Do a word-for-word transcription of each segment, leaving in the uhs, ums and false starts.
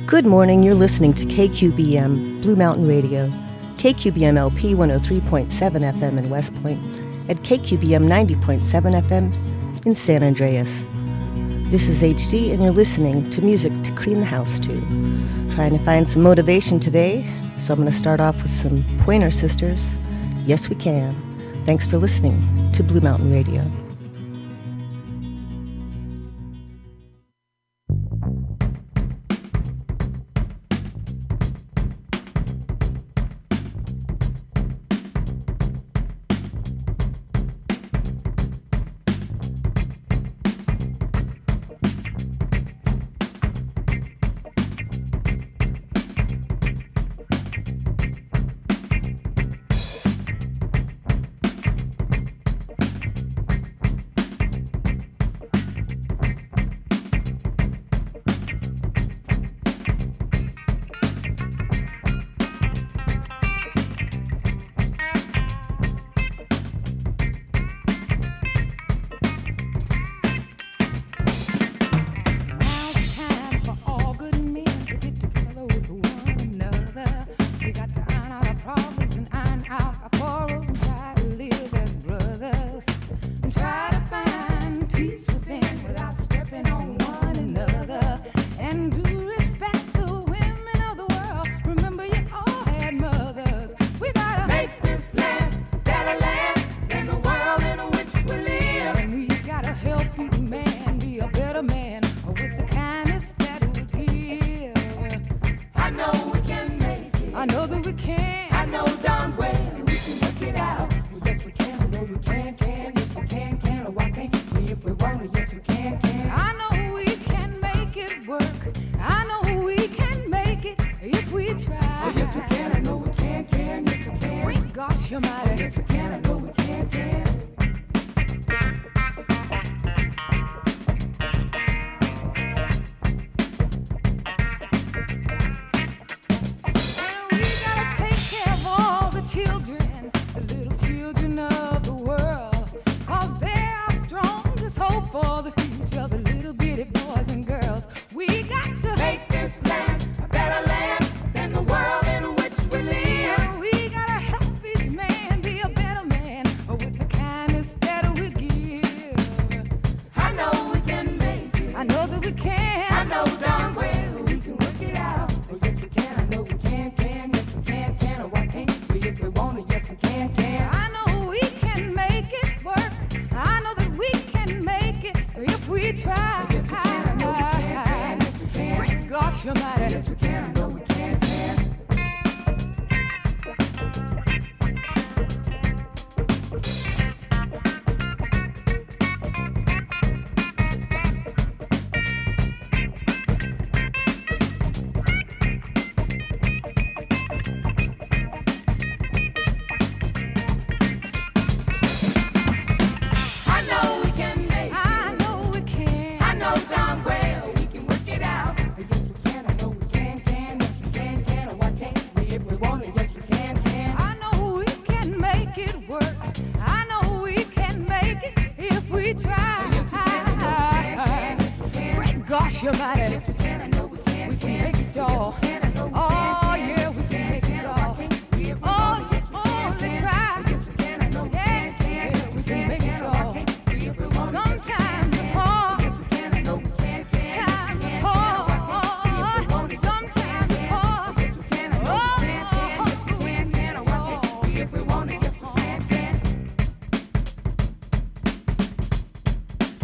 Good morning, you're listening to K Q B M, Blue Mountain Radio, K Q B M L P one oh three point seven F M in West Point, and K Q B M ninety point seven F M in San Andreas. This is H D, and you're listening to music to clean the house to. Trying to find some motivation today, so I'm going to start off with some Pointer Sisters. Yes, we can. Thanks for listening to Blue Mountain Radio.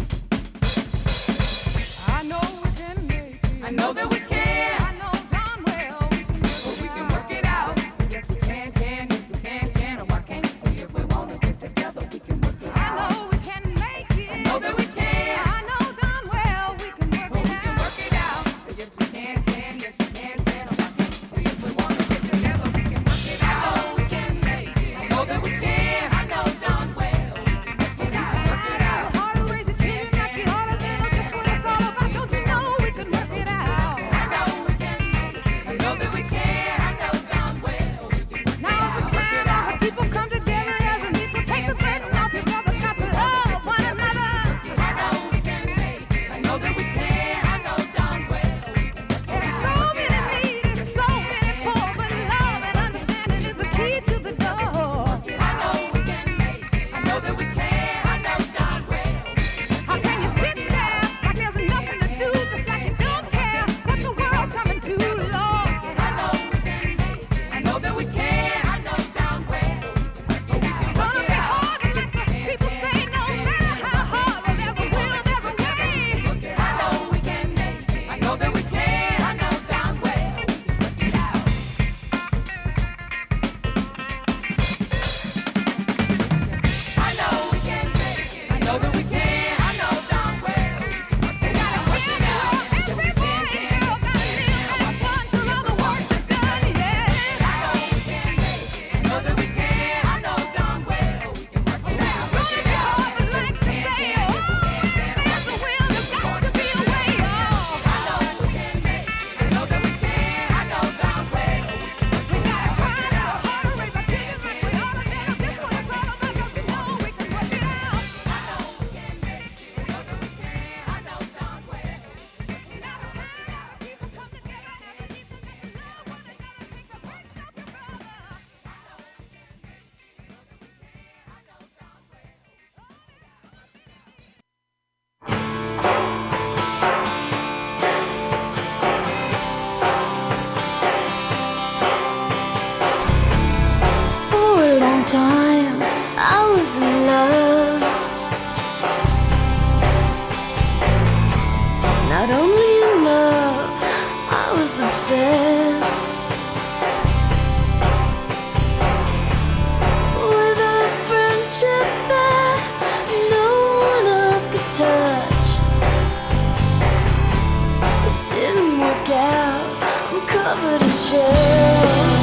I know that we can. I know darn well. Time I was in love, not only in love, I was obsessed with a friendship that no one else could touch. It didn't work out, I'm covered in shells.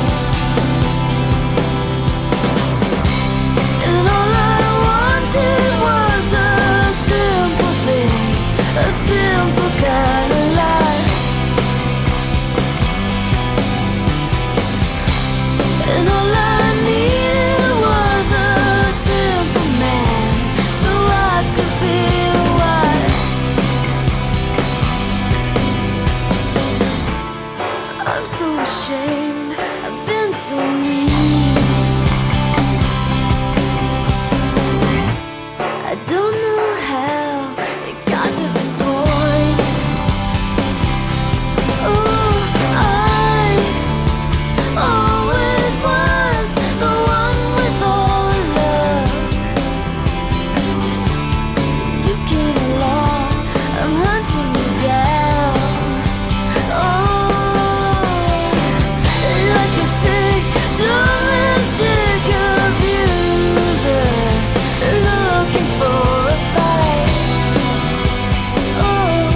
It was a simple thing, a simple kind of life. And all I needed was a simple man, so I could be a wife. I'm so ashamed, I've been so mean. I don't know how it got to this point. Oh, I always was the one with all the love. You came along, I'm hunting you down. Oh, like a sick domestic abuser, looking for a fight. Oh,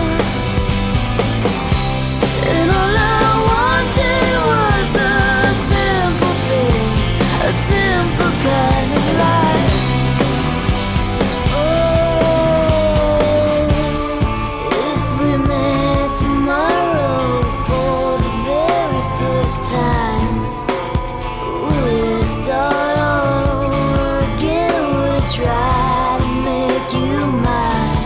and all I wanted was a simple thing, a simple kind of life. Oh, if we met tomorrow for the very first time, would it start all over again? Would it try to make you mine?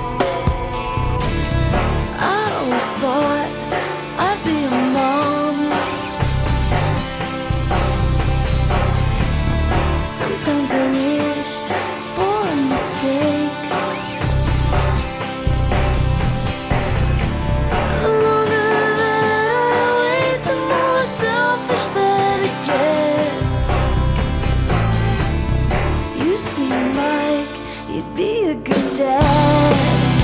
I always thought I'd be a mom. Sometimes I wish for a mistake. The longer that I wait, the more selfish that I get. You seem like you'd be a good dad.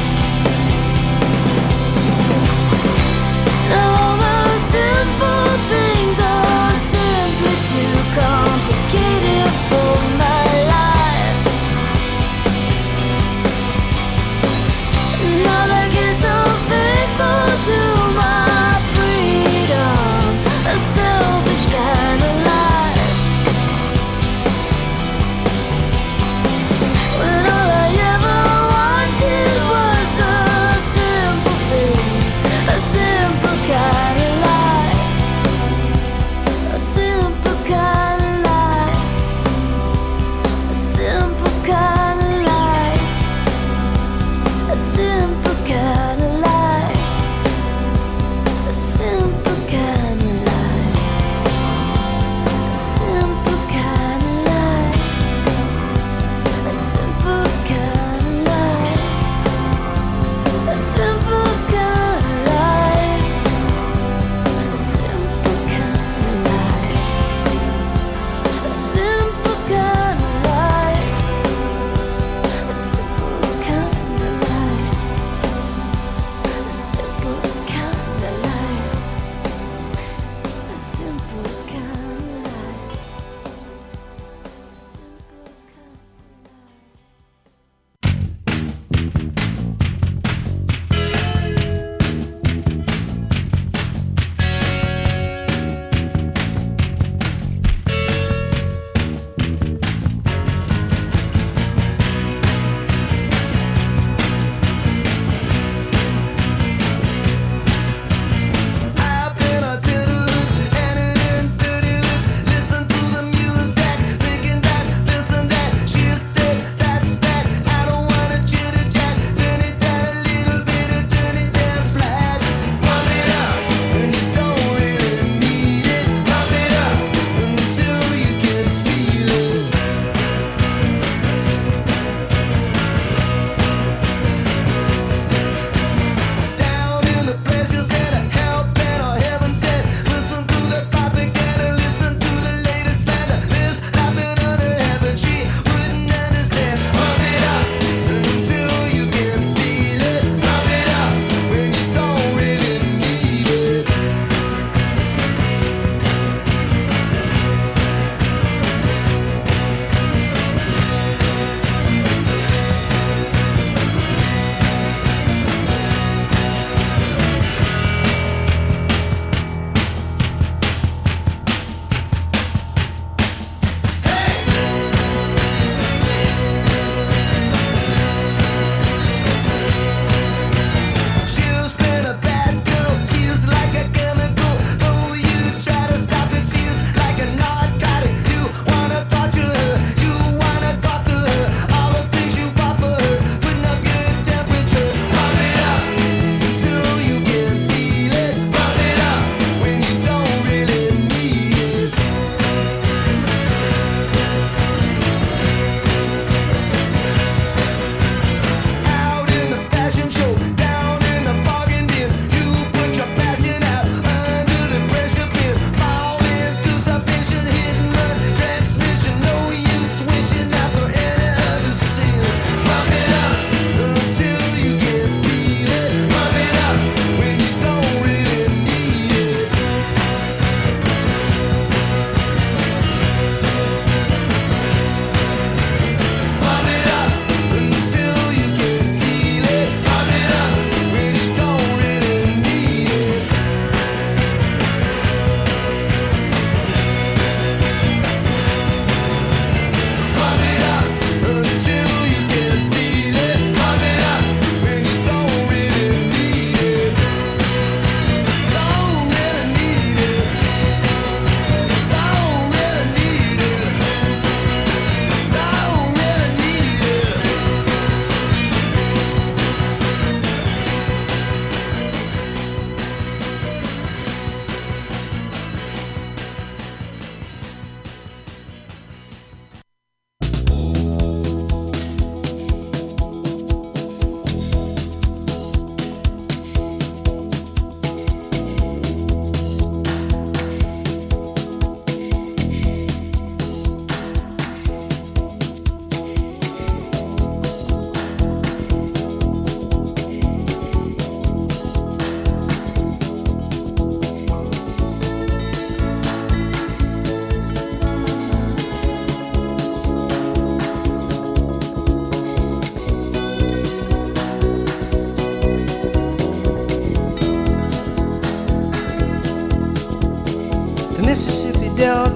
Now all those simple things are simply too complicated for my life. Not against so faithful to my freedom, a selfish kind of life. When all I ever wanted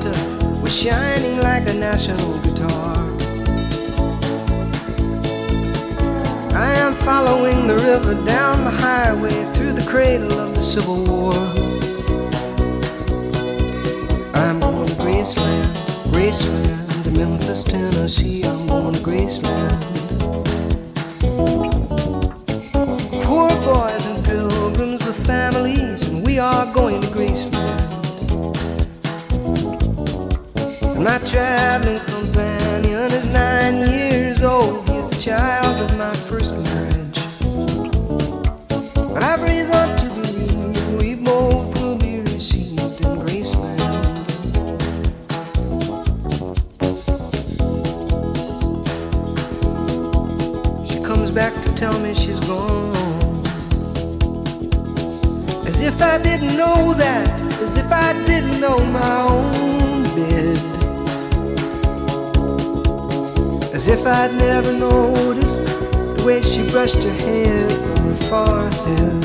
Santa was shining like a national guitar. I am following the river down the highway through the cradle of the Civil War. I'm going to Graceland, Graceland, to Memphis, Tennessee. I'm going to Graceland. Poor boys and pilgrims with families, and we are going to Graceland. And my traveling companion is nine years old. He is the child of my first marriage. But I've reason to believe we both will be received in Graceland. She comes back to tell me she's gone, as if I didn't know that, as if I didn't know my own bed, as if I'd never noticed the way she brushed her hair from her forehead.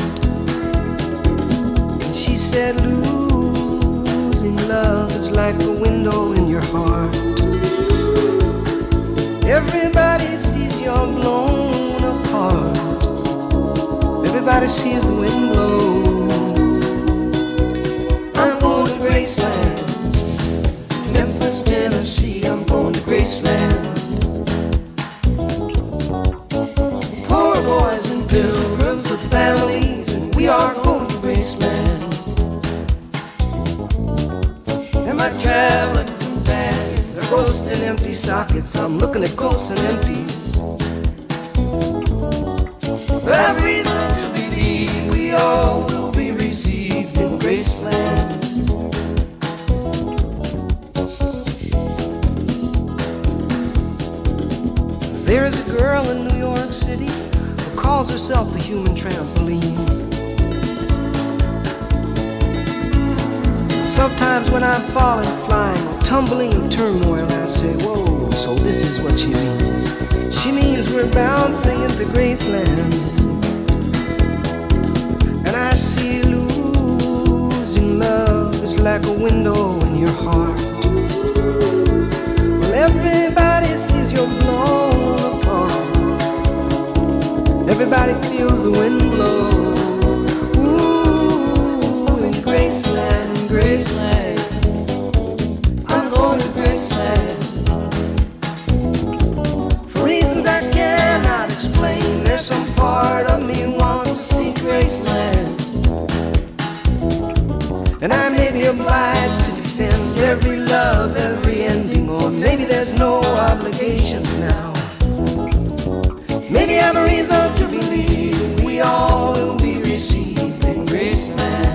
And she said, losing love is like a window in your heart. Everybody sees you're blown apart. Everybody sees the wind blow. I'm going to Graceland, Memphis, Tennessee. I'm going to Graceland. Poor boys and pilgrims with families, and we are going to Graceland. And my traveling companions are ghosts in empty sockets. I'm looking at ghosts and empties. But I've reason to believe we all will be received in Graceland. There is a girl in New York City who calls herself the human trampoline. Sometimes when I'm falling, flying, or tumbling in turmoil, I say, whoa, so this is what she means. She means we're bouncing into Graceland. And I see losing love is like a window in your heart. Well, everybody sees you're blown apart. Everybody feels the wind blow. Ooh, in Graceland, in Graceland, I'm going to Graceland. For reasons I cannot explain, there's some part of me wants to see Graceland. And I may be obliged to defend every love, every ending, or maybe there's no obligations now. Maybe I have a reason to believe we all will be received in Graceland.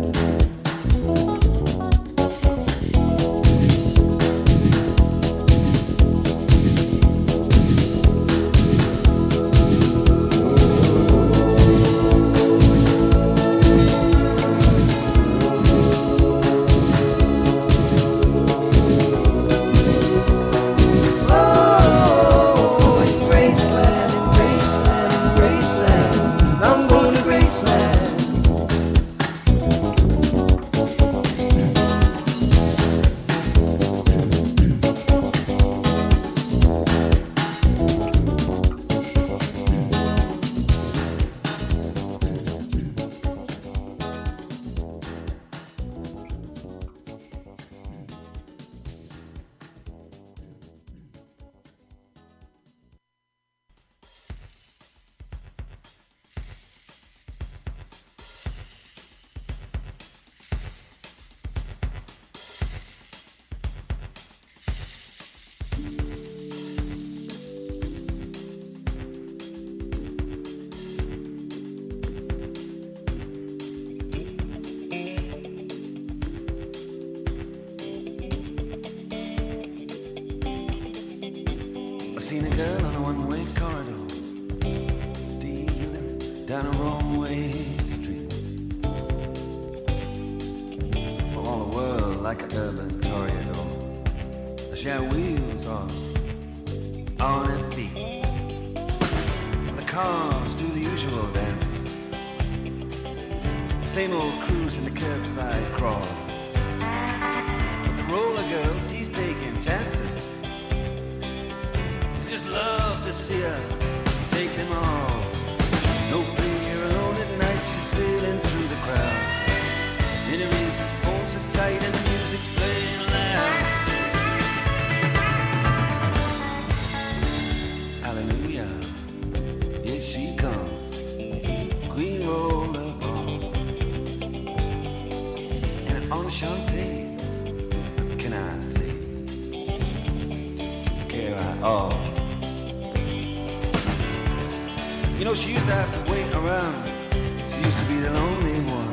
Seen a girl on a one-way corridor, stealing down a wrong-way street. For all the world like an urban toreador, she had wheels on, on her feet. The cars do the usual dances, same old cruise in the curbside crawl. But the roller see her take them all. No fear, alone at night, she's sailing through the crowd. Enemies, his bones are tight and the music's playing loud. Hallelujah, here she comes, Queen Rollerball. And Enchante, can I say, care I all. You know, she used to have to wait around. She used to be the lonely one.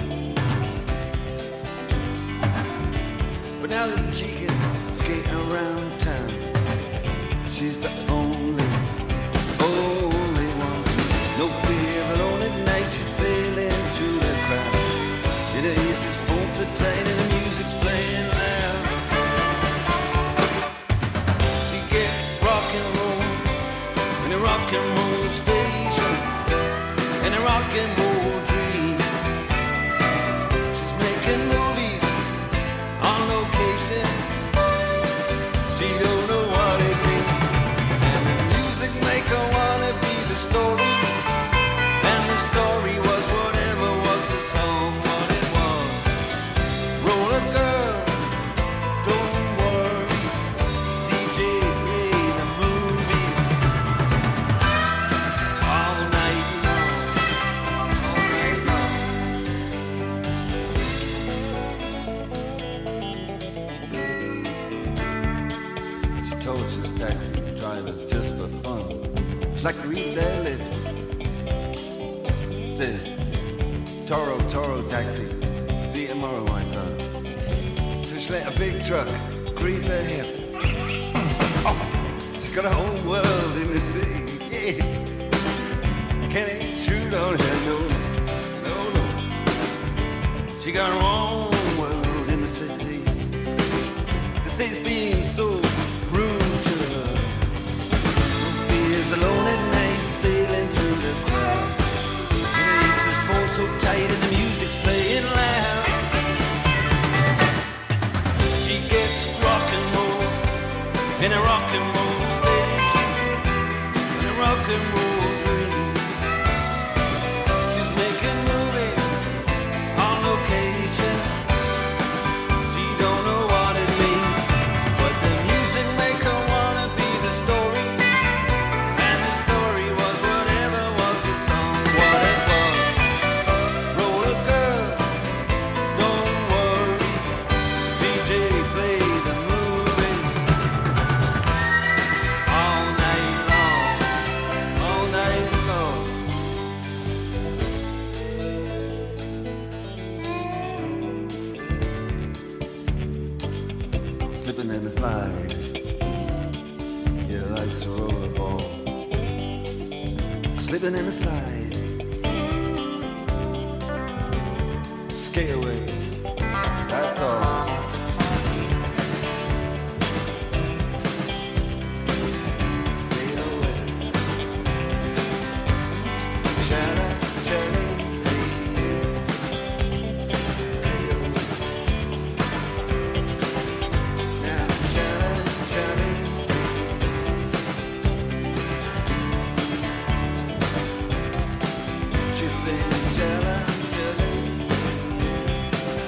But now that she can skate around town, she's the only, only one. No fear, alone at night, she's sailing through the crowd. Did her ears, his phones are tight and the music's playing loud. She gets rock and roll in a rock and roll station, in a rock and roll dream. She's making movies on location. She don't know what it means. And the music make her wanna be the story. And the story was whatever was the song, what it was. Roller girl, don't worry. D J play the movies all night long, all night long. She tortures taxi drivers just for fun. She like to read their lips. Said, Toro, Toro taxi, see you tomorrow, my son. So she let a big truck grease her hip. Oh, she got her own world in the city, yeah. Can't intrude on her, no, no, no. She got her own world in the city. The city's being so rude to her. He is alone at night, sailing through the crowd. And he leaves his phone so tight and the music's playing loud. She gets rock and roll in a rock and roll station, in a rock and roll dream. She's making movies on location. She don't know what it means, but the music make her wanna be the story. And the story was whatever was the song, what it was. Roller girl, don't worry. D J play the movies all night long, all night long. Slipping in the slide, yeah, life's a rollerball. Slipping in the slide, skate away, that's all. Skate away. Shadow, shadow, skate away. Now, shadow, shadow. She's saying, shadow, shadow.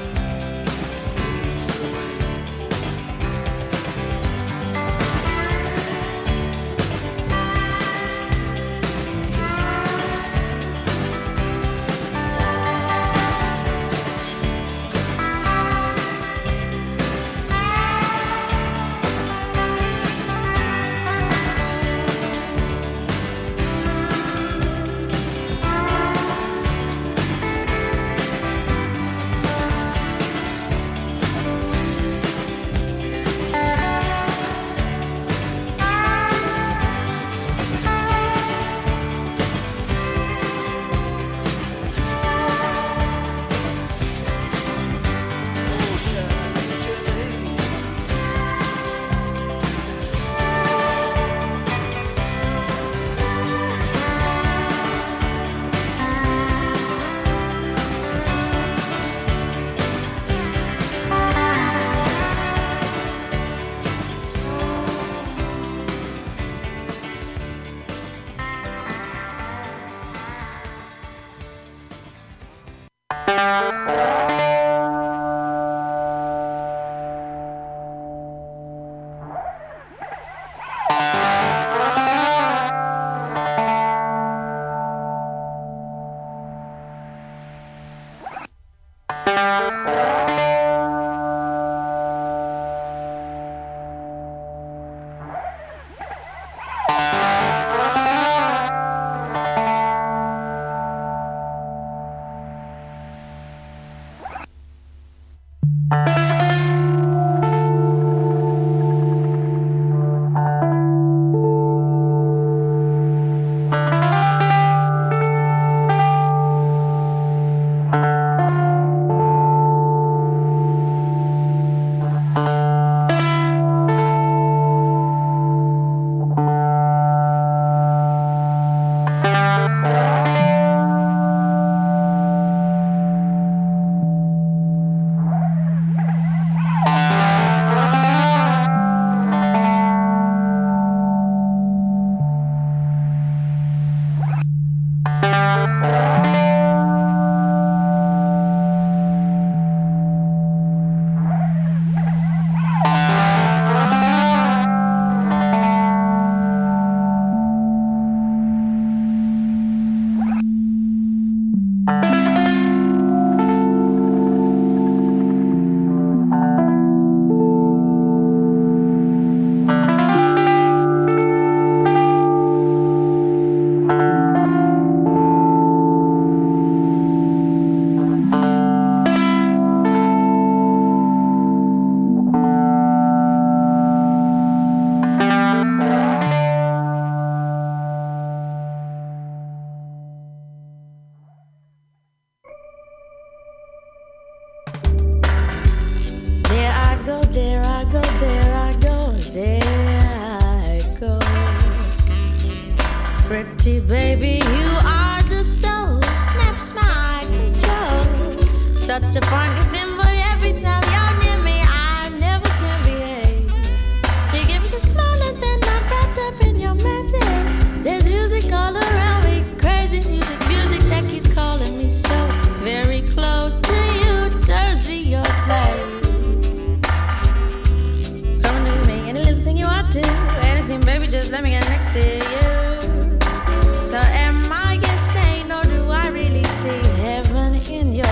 pretty baby, you are the soul. Snaps my control. Such a funny thing, but every time you're near me, I never can behave. You give me smaller than I'm wrapped up in your magic. There's music all around me, crazy music, music that keeps calling me so very close to you. Turns me your slave. Come to me, any little thing you want to, anything, baby, just let me get next to you. So am I insane, or do I really see heaven in your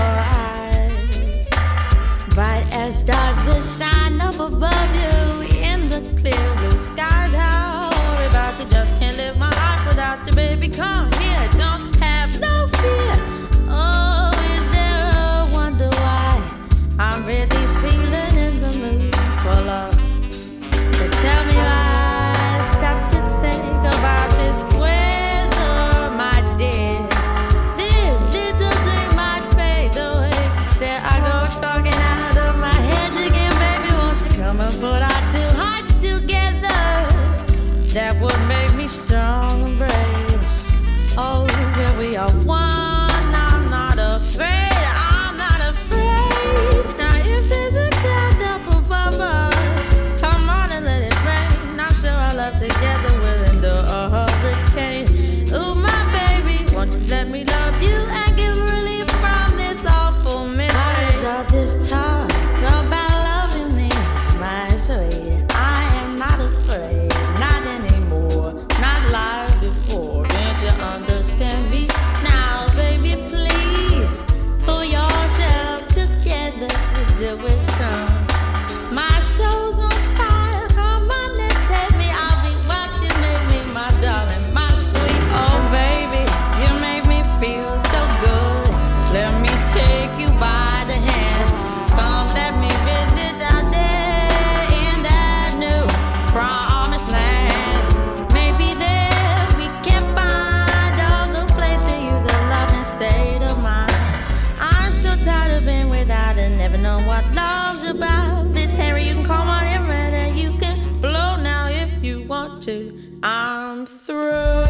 eyes? Bright as stars that shine up above you in the clear blue skies. How worry about you, just can't live my life without you, baby. Come here, don't have no fear. Oh, is there a wonder why I'm really feeling in the mood for love? So tell me why I stop to think about this weather, my dear. This little dream might fade away. There I go talking out of my head again, baby. Won't you come and put our two hearts together? That would make me strong and brave. Oh, where we are one, I'm not afraid. I'm not afraid. Now if there's a cloud up above us, come on and let it rain. I'm sure our love together will endure a hurricane. Ooh, my baby, won't you let me love you and give relief from this awful misery? Why is all this talk about loving me, my sweet? I am not afraid, not anymore, not like before. Can't you understand me now, baby? Please pull yourself together, do it some. My soul's on fire, come on and take me. I'll be what you make me, my darling, my sweet. Oh baby, you make me feel so good. Let me take you by the hand. Come, let me visit out there in that new promised land. Maybe there we can find a good place to use a loving state of mind. I'm so tired of being without and never know what love's about. Miss Harry, you can call on him and you can blow now if you want to. I'm through.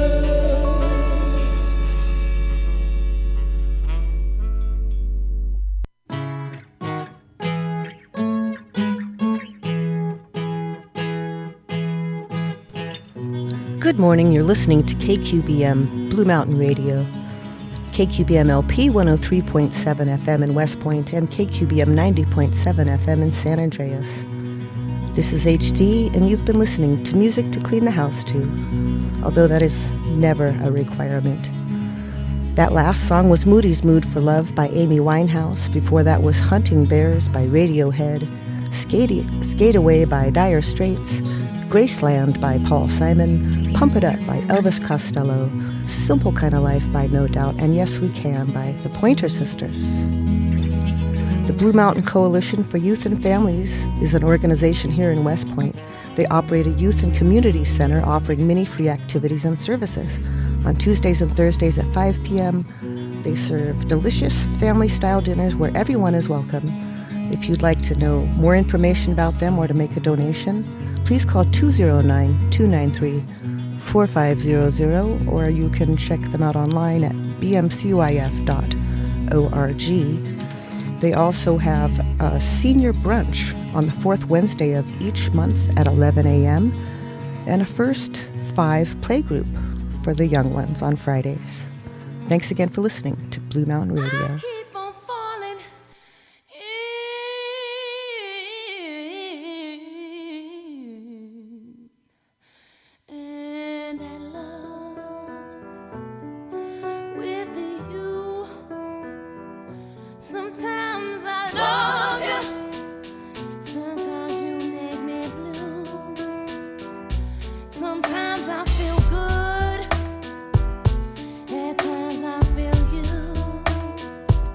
Good morning, you're listening to K Q B M, Blue Mountain Radio. K Q B M L P one oh three point seven F M in West Point and K Q B M ninety point seven F M in San Andreas. This is H D, and you've been listening to music to clean the house to, although that is never a requirement. That last song was Moody's Mood for Love by Amy Winehouse. Before that was Hunting Bears by Radiohead, Skate, Skate Away by Dire Straits, Graceland by Paul Simon, Pump It Up by Elvis Costello, Simple Kind of Life by No Doubt, and Yes We Can by the Pointer Sisters. The Blue Mountain Coalition for Youth and Families is an organization here in West Point. They operate a youth and community center offering many free activities and services. On Tuesdays and Thursdays at five p.m., they serve delicious family-style dinners where everyone is welcome. If you'd like to know more information about them or to make a donation, please call two oh nine, two nine three, four five zero zero, or you can check them out online at b m c y f dot org. They also have a senior brunch on the fourth Wednesday of each month at eleven a.m. and a first five playgroup for the young ones on Fridays. Thanks again for listening to Blue Mountain Radio. At times I feel used.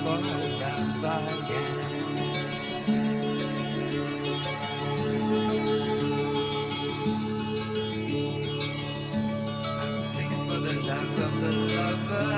for love again. I'm singing for the love of the lover.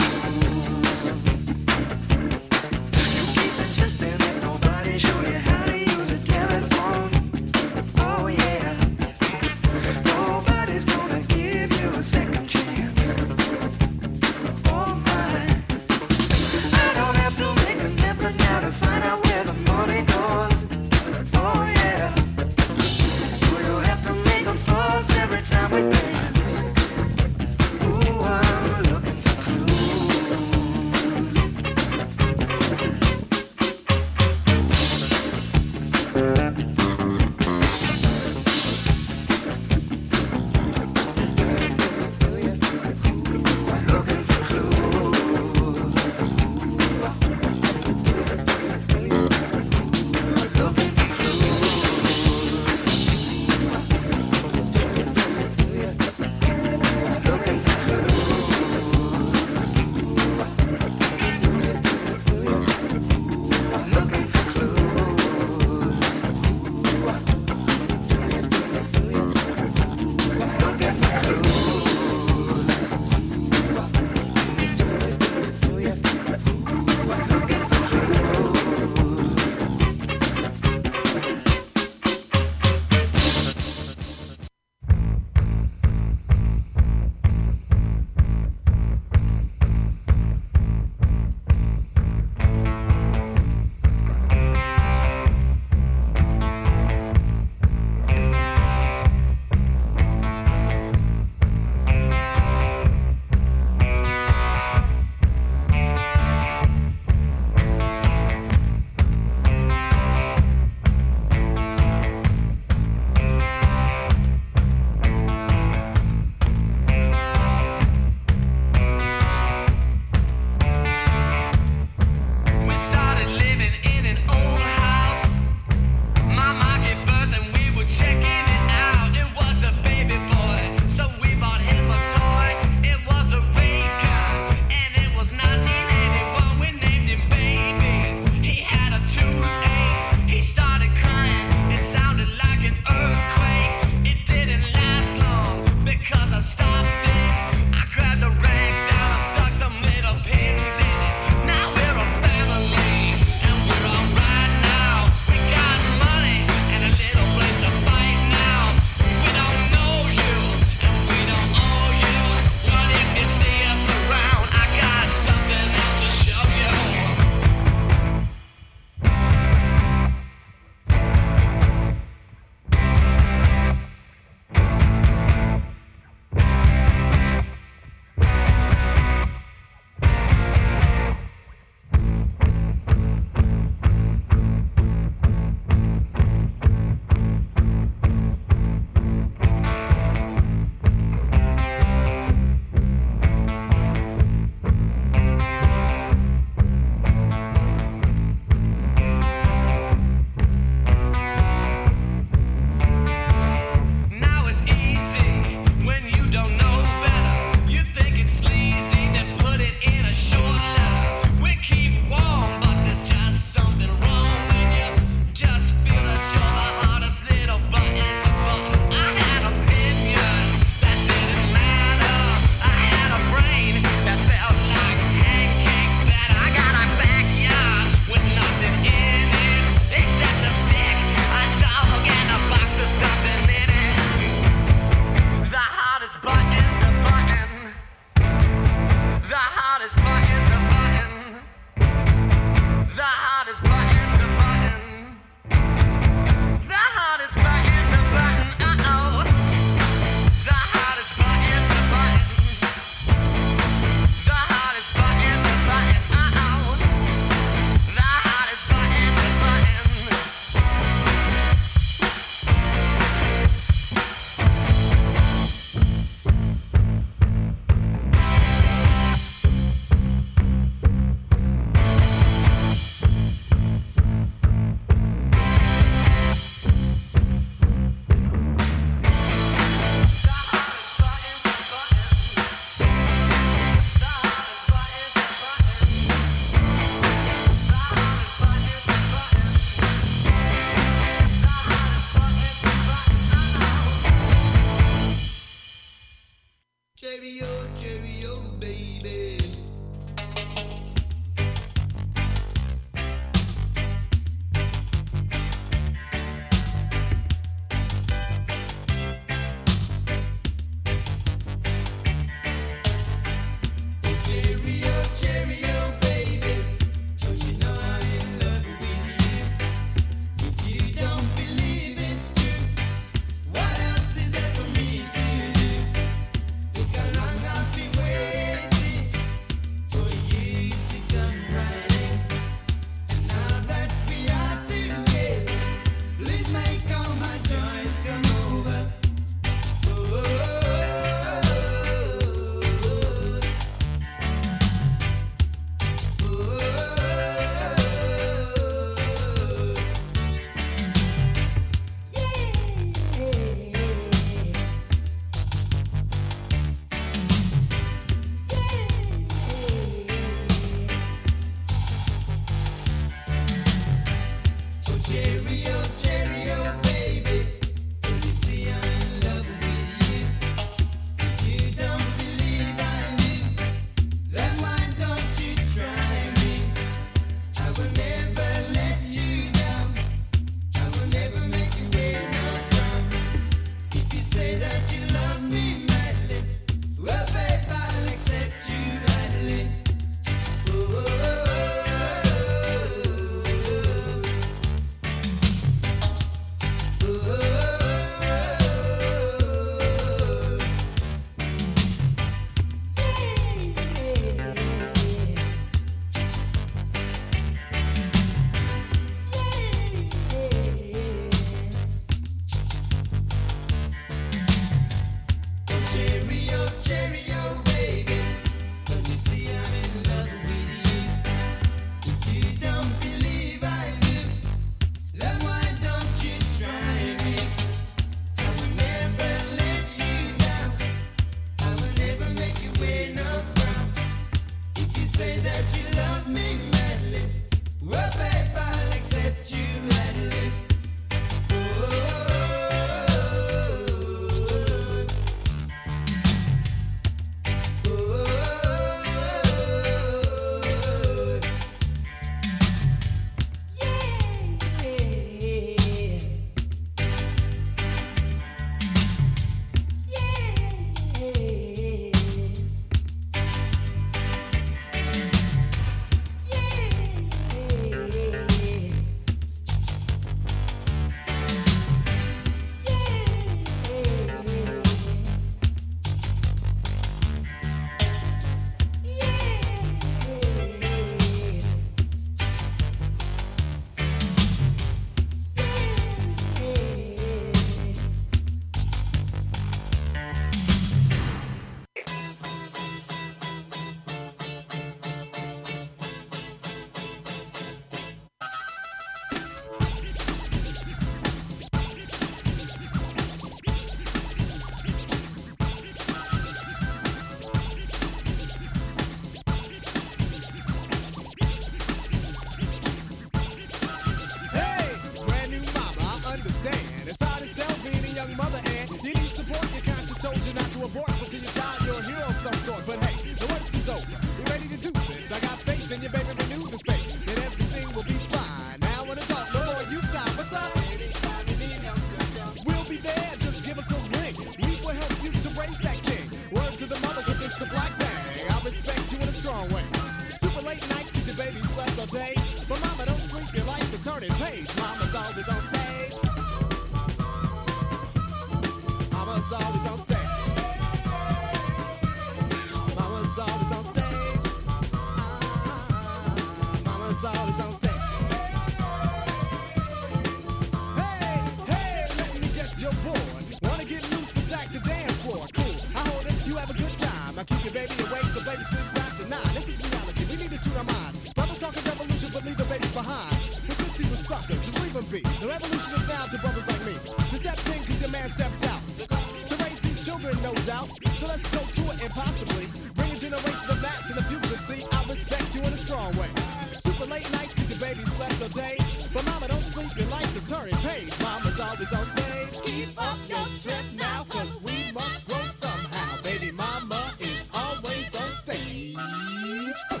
The revolution is now to brothers like me. To step in cause your man stepped out. To raise these children, no doubt. So let's go to it impossibly. Bring a generation of gnats in the future. See, I respect you in a strong way. Super late nights cause your baby slept all day. But mama don't sleep, your life's a turning page. Mama's always on stage. Keep up your strength now cause we must grow somehow. Baby mama is always on stage. Oh.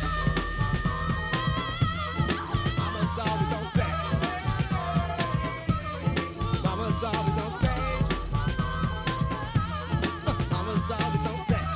Mama's always on stage. Mama's always on stage. Uh, Mama's always on stage.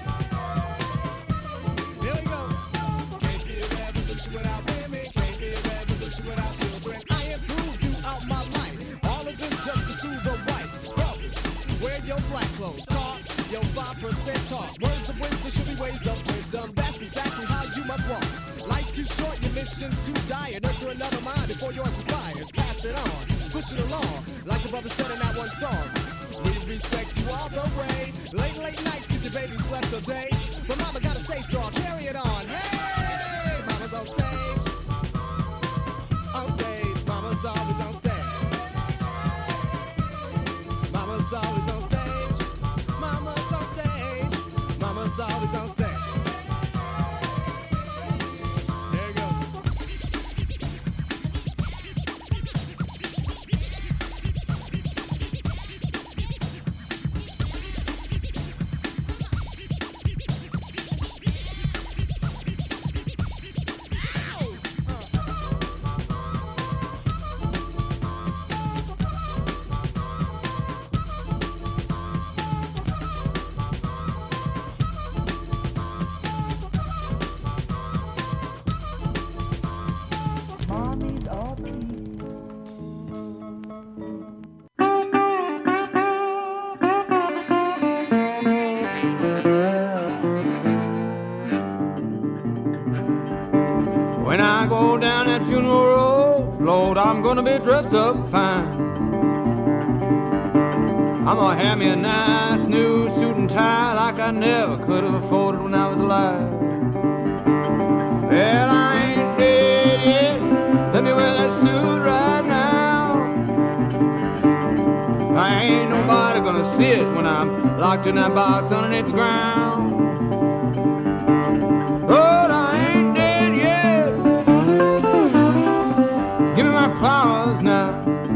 Here we go. Can't be a revolution without women. Can't be a revolution without children. I improved you out my life. All of this just to soothe the wife. Brothers, wear your black clothes. Talk your five percent talk. Words of wisdom should be ways of wisdom. That's exactly how you must walk. Life's too short, your mission's too dire. Nurture another mind before yours expires. Pass it on, push it along. Like the brother said in that one song. We respect you all the way. Late, late nights cause your baby slept all day. But mama gotta stay strong, carry it on. Hey, mama's on stage. On stage, mama's always on stage. Mama's always on stage. Mama's on stage. Mama's always on stage. There you go. When I go down that funeral road, Lord, I'm gonna be dressed up fine. I'm gonna have me a nice new suit and tie like I never could have afforded when I was alive. Well, I ain't dead yet, let me wear that suit right now. I ain't nobody gonna see it when I'm locked in that box underneath the ground. Lord, I ain't dead yet, give me my flowers now.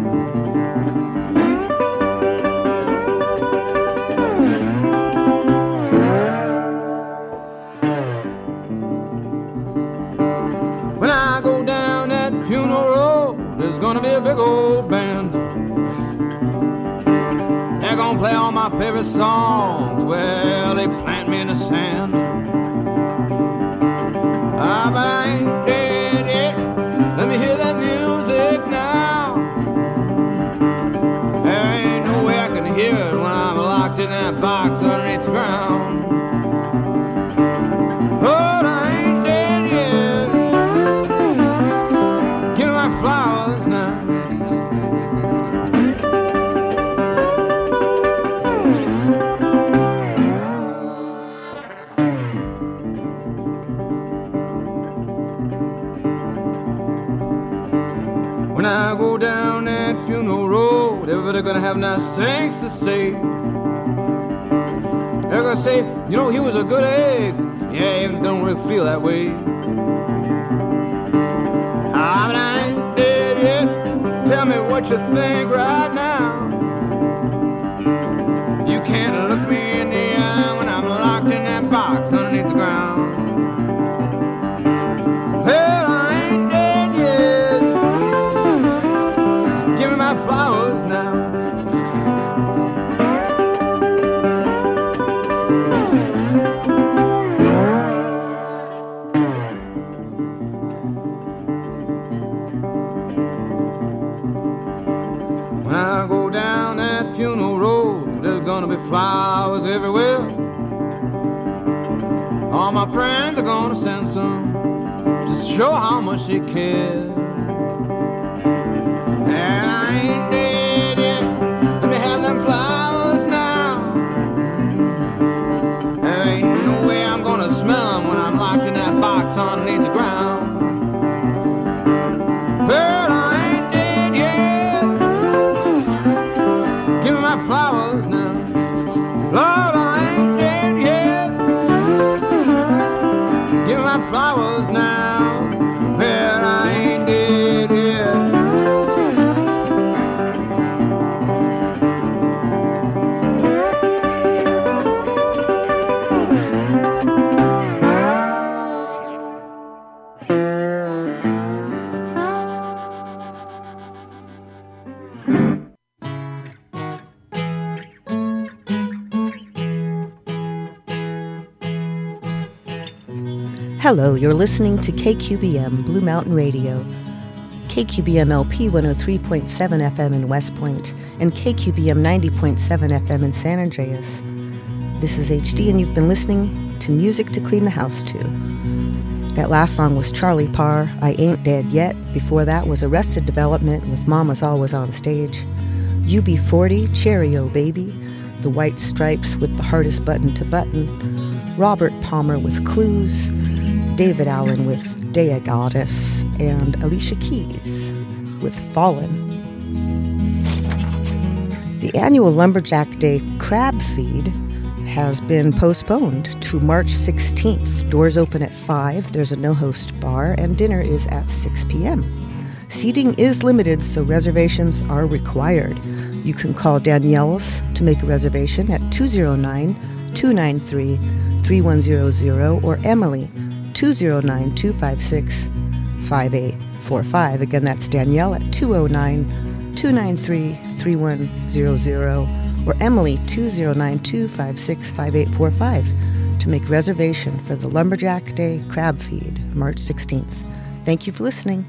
When I go down that funeral road, there's gonna be a big old band. They're gonna play all my favorite songs. Well, they plant me in the sand. Ah, but I ain't dead yet, let me hear that music now. There ain't no way I can hear it when I'm locked in that box underneath the ground. Lord, I ain't dead yet, give me my flowers now. When I go down that funeral road, everybody gonna have nice things to say. They're gonna say, you know, he was a good egg. Yeah, even don't really feel that way. Ah, but I ain't dead yet, tell me what you think right now. You can't look me in the eye when I'm locked in that box underneath the ground. Well, I ain't dead yet, give me my flowers now. When I go down that funeral road, there's gonna be flowers everywhere. All my friends are gonna send some, just to show how much they care. And I ain't dead yet, let me have them flowers now. There ain't no way I'm gonna smell them when I'm locked in that box underneath the ground. But I ain't dead yet, Hello, you're listening to K Q B M, Blue Mountain Radio. K Q B M L P one oh three point seven F M in West Point and K Q B M ninety point seven F M in San Andreas. This is H D and you've been listening to Music to Clean the House to. That last song was Charlie Parr, I Ain't Dead Yet. Before that was Arrested Development with Mama's Always on Stage. U B forty, Cherry O Baby. The White Stripes with The Hardest Button to Button. Robert Palmer with Clues. David Allen with Dea Goddess, and Alicia Keys with Fallen. The annual Lumberjack Day crab feed has been postponed to March sixteenth. Doors open at five, there's a no-host bar, and dinner is at six p.m. Seating is limited, so reservations are required. You can call Danielle's to make a reservation at two oh nine, two nine three, three one zero zero or Emily two oh nine, two five six, five eight four five. Again, that's Danielle at two oh nine, two nine three, three one zero zero or Emily two oh nine, two five six, five eight four five to make reservation for the Lumberjack Day Crab Feed, March sixteenth. Thank you for listening.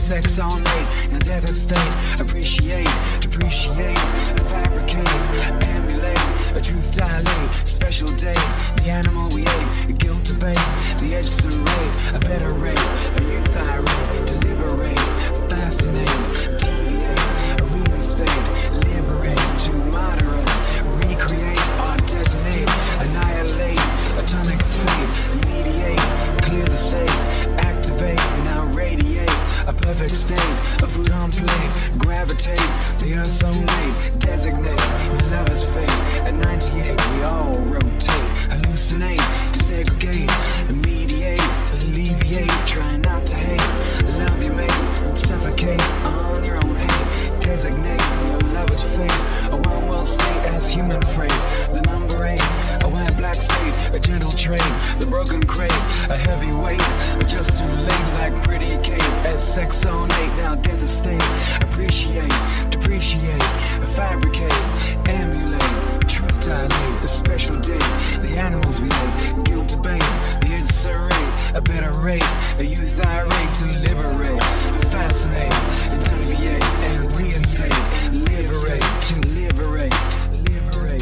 sex all night, now death is state. Appreciate, depreciate, fabricate, emulate, a truth dilate, special day, the animal we ate, guilt debate, the edge serrate, a better rate, a youth irate, to liberate, fascinate, deviate, reinstate, liberate, to moderate, recreate, or detonate, annihilate, atomic fate, mediate, clear the state, activate, now radiate, a perfect state, a food on plate, gravitate, the earth's own weight, designate, your lover's fate, at ninety-eight we all rotate, hallucinate, desegregate, mediate, alleviate, try not to hate, love you mate, suffocate on your own hate, designate, your lover's fate, a one world state as human freight, the number eight, a white black state, a gentle trade, the broken crate, a heavy weight, just too late like pretty Kate, as sex on eight, now death is state, appreciate, depreciate, fabricate, emulate, truth dilate, a special day, the animals we ate, guilt debate, the edge serrate, a better rate, a youth irate to liberate, fascinate, deviate, and reinstate, liberate, to liberate, liberate.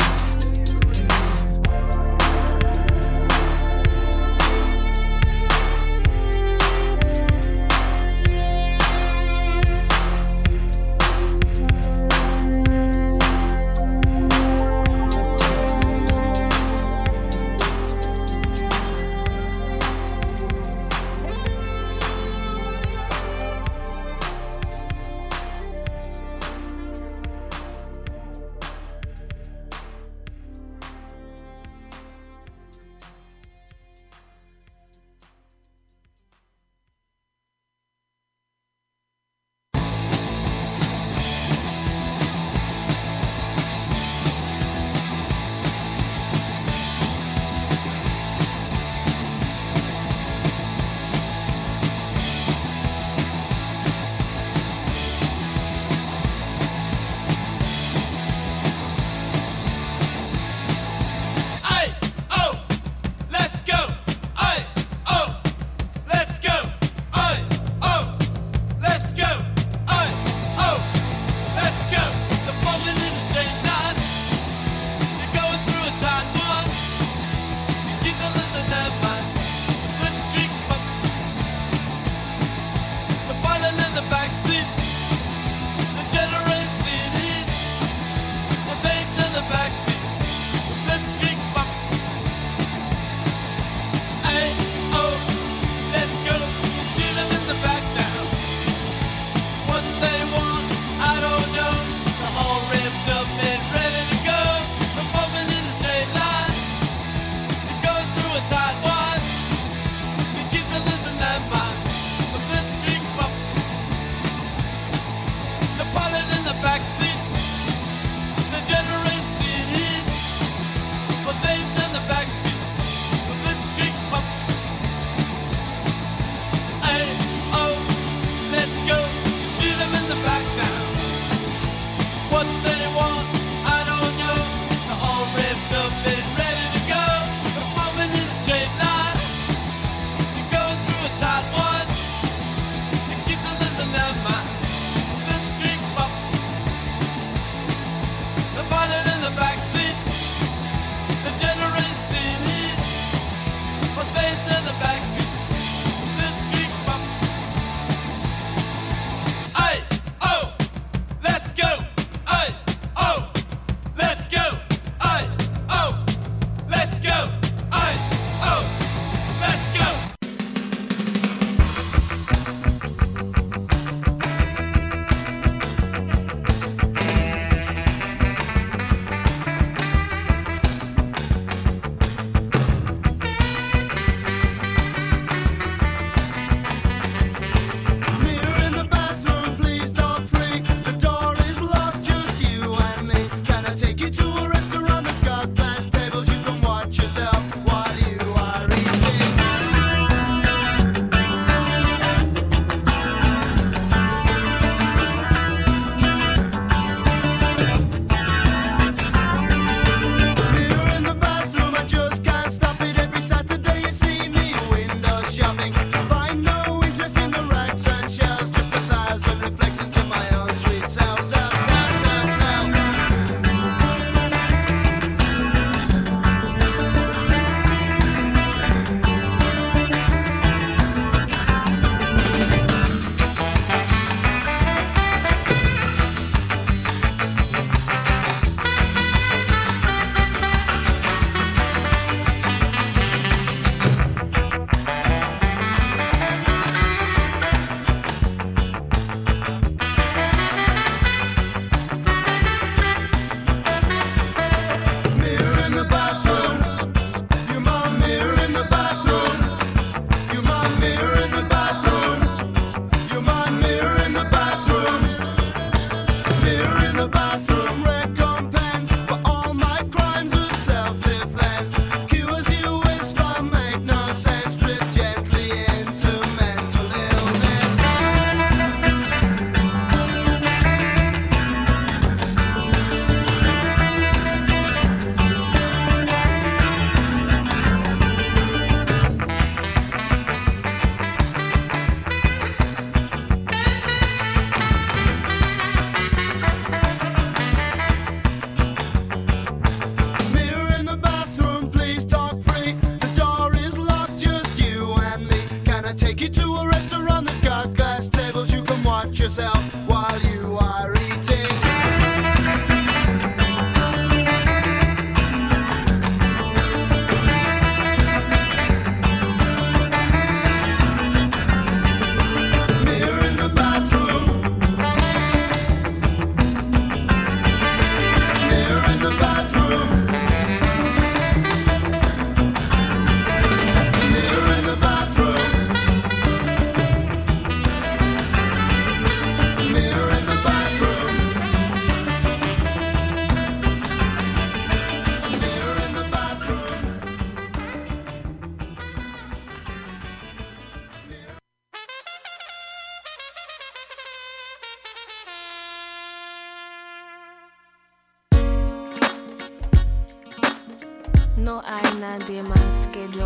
No hay nadie más que yo.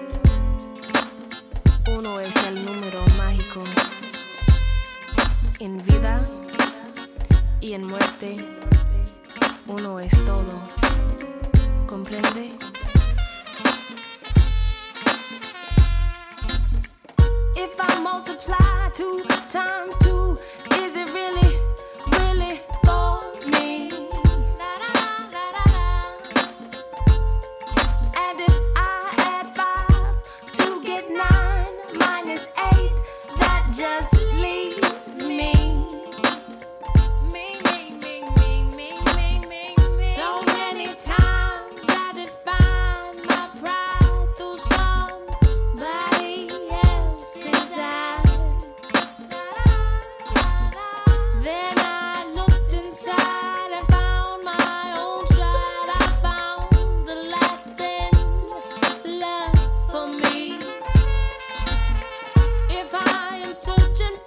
Uno es el número mágico. En vida y en muerte, uno es todo. ¿Comprende? If I multiply two times two, is it really, really for me? And if I add five to get nine minus eight, that just leaves me. Me, me, me, me, me, me, me, me. So many times I define my pride through somebody else's eyes. Then I looked inside and found my own slide. I found the lasting love for me. If I am searching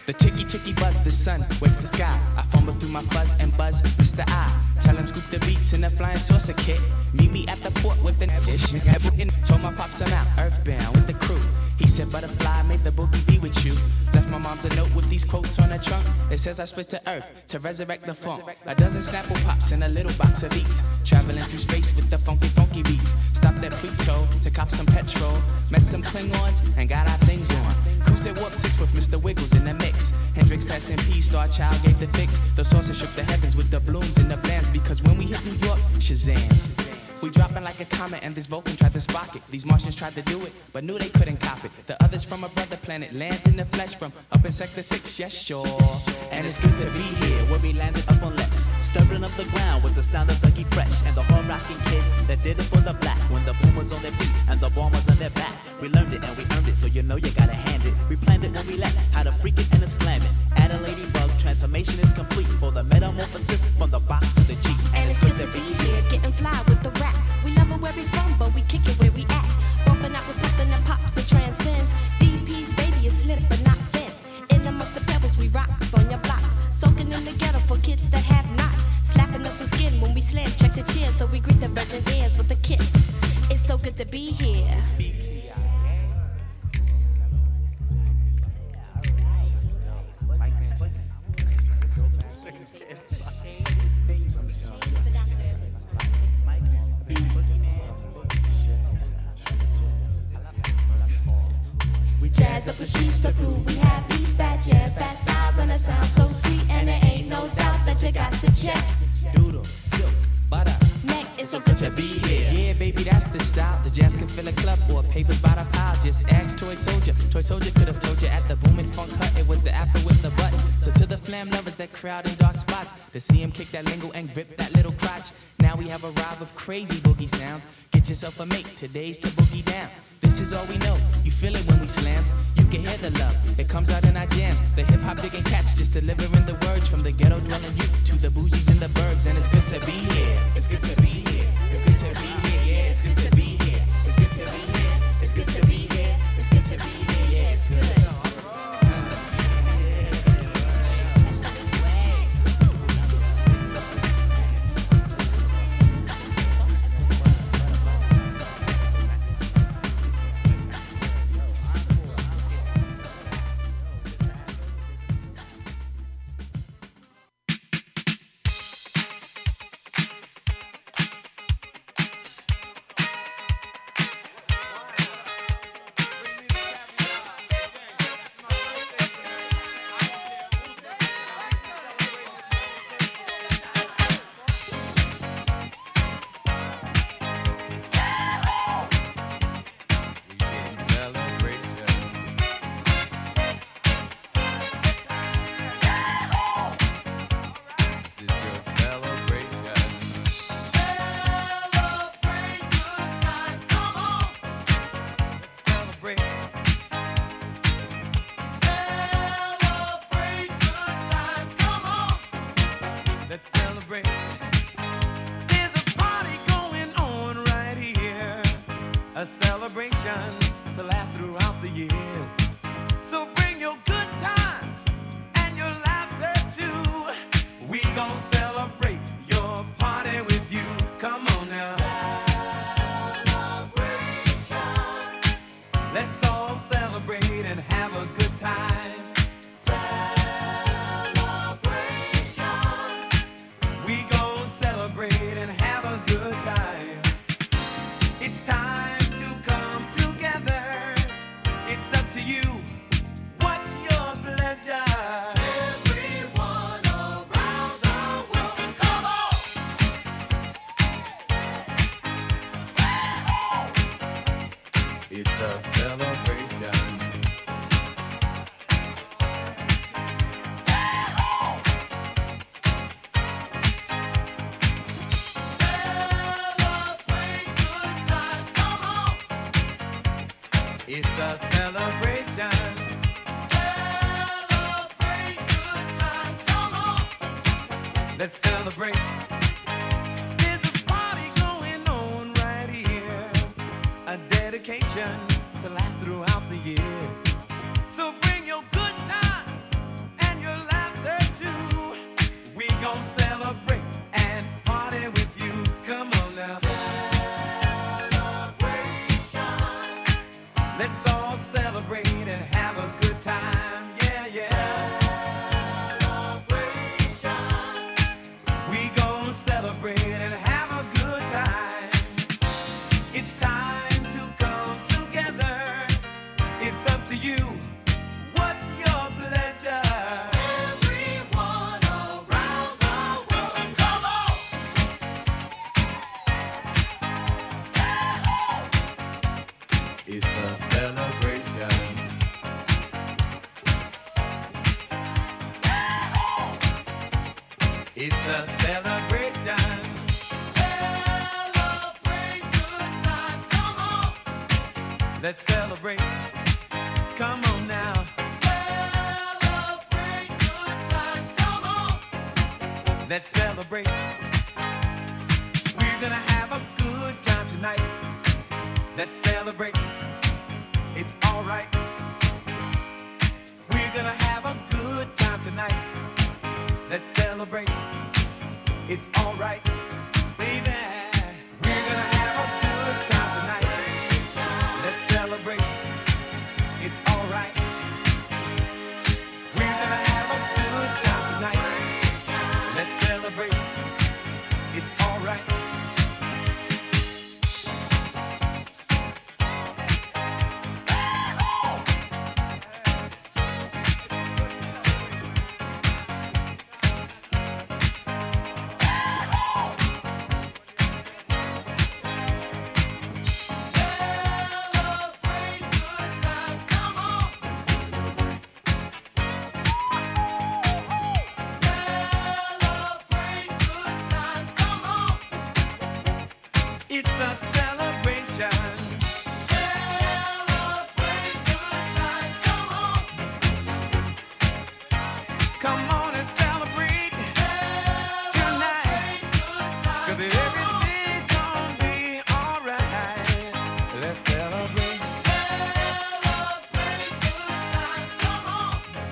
The ticky ticky buzz, the sun wakes the sky. I fumble through my fuzz and buzz, Mister I. Tell him scoop the beats in the flying saucer kit. Meet me at the port with the dish. Told my pops I'm out, earthbound with the crew. He said, butterfly, made the boogie be with you. Left my mom's a note with these quotes on the trunk. It says I split to earth to resurrect the funk. A dozen Snapple Pops in a little box of eats. Traveling through space with the funky, funky beats. Stopped at Pluto to cop some petrol. Met some Klingons and got our things on. Cruising warp six with Mister Wiggles in the mix. Hendrix passing P, Star Child gave the fix. The saucer shook the heavens with the blooms and the blams. Because when we hit New York, Shazam. We dropping like a comet and this Vulcan tried to spark it. These Martians tried to do it, but knew they couldn't cop it. The others from a brother planet lands in the flesh from up in Sector six, yes sure. And it's good to be here where we landed up on Lex, stirring up the ground with the sound of Dougie Fresh and the hard rocking kids that did it for the black. When the boom was on their feet and the bomb was on their back, we learned it and we earned it, so you know you gotta hand it. We planned it when we left, how to freak it and to slam it. Add a ladybug, transformation is complete for the metamorphosis from the box to the G. And it's good to be here, getting fly with the raps. We love it where we from, but we kick it where we at. Bumping out with something that pops and transcends. D P's baby is slick, but not thin. In amongst the pebbles, we rocks on your blocks. Soaking in the ghetto for kids that have not. Slapping us with skin when we slam. Check the cheers, so we greet the virgin ears with a kiss. It's so good to be here. Jazzed up the streets to prove we have these fat jazz, fat styles, and it sounds so sweet, and there ain't no doubt that you got to check. Doodle, silk, butter. Neck, it's so good to be here. Yeah, baby, that's the style. The jazz can fill a club or papers by the pile. Just ask Toy Soldier. Toy Soldier could have told you at the Booming Funk Hut it was the afro with the butt. So to the flam lovers that crowd in dark spots, to see him kick that lingo and grip that little crotch. Now we have a arrived with crazy boogie sounds. Get yourself a mate, today's to boogie down. This is all we know, you feel it when we slams. You can hear the love, it comes out in our jams. The hip-hop digging cats just delivering the words. From the ghetto dwelling youth to the bougies in the burbs. And it's good to be here, it's good to be here, it's good to be here, yeah, it's good to be here, it's good to be here, it's good to be here, it's good to be here, yeah, it's good. It's a celebration. Celebrate good times, come on. Let's celebrate. There's a party going on right here. A dedication to last throughout the years. So bring your good times It's a celebration. Celebrate good times. Come on. Let's celebrate. Come on now. Celebrate good times. Come on. Let's celebrate. We're gonna have a good time tonight. Let's celebrate. It's alright. We're gonna have a good time tonight. Let's celebrate. It's alright, baby. We're gonna have a good time tonight. Let's celebrate. It's alright. We're gonna have a good time tonight. Let's celebrate. It's alright. It's a celebration. Celebrate good times. Come on. Come on and celebrate tonight. 'Cause everything's gonna be alright. Let's celebrate. Celebrate good times. Come on.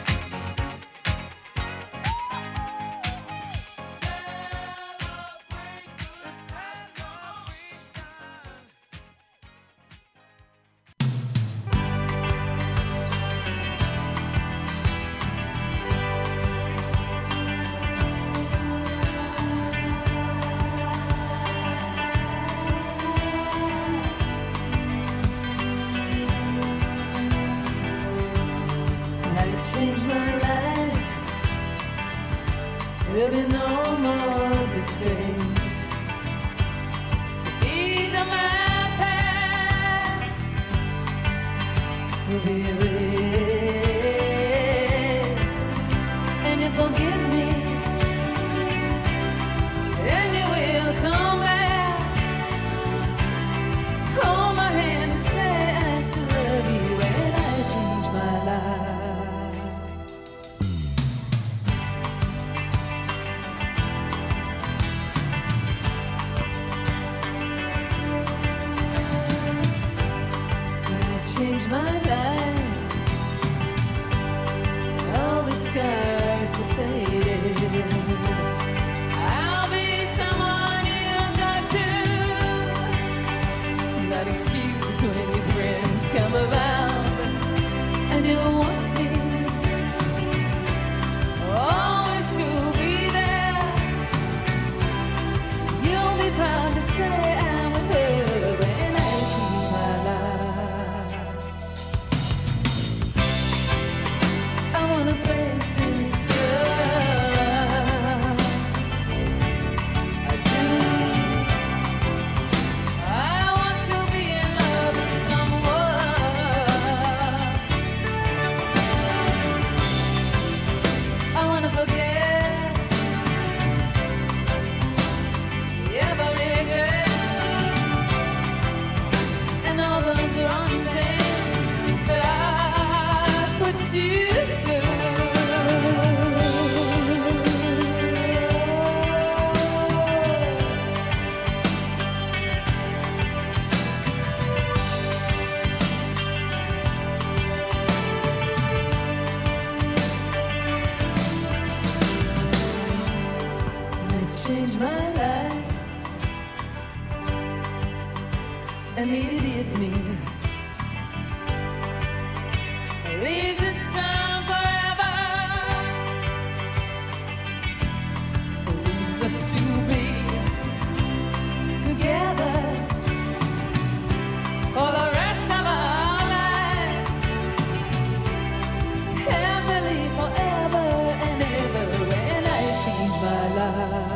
Changed my life. There'll be no more disgrace. The deeds of my past will be erased. And you forgive me, and you will come back. Hold my hand and say I still love you, and I changed my life. Changed my life. All the scars have faded. I'll be someone you got to. That excuse when your friends come around and you'll want me always to be there. You'll be proud to say I'm with her when I change my life. I wanna place in sun. I do. I want to be in love with someone. I wanna forget every regret and all those wrong things that I put to do. Changed my life, and the idiot me leaves this time forever, leaves us to be together for the rest of our life, happily forever and ever. When I change my life.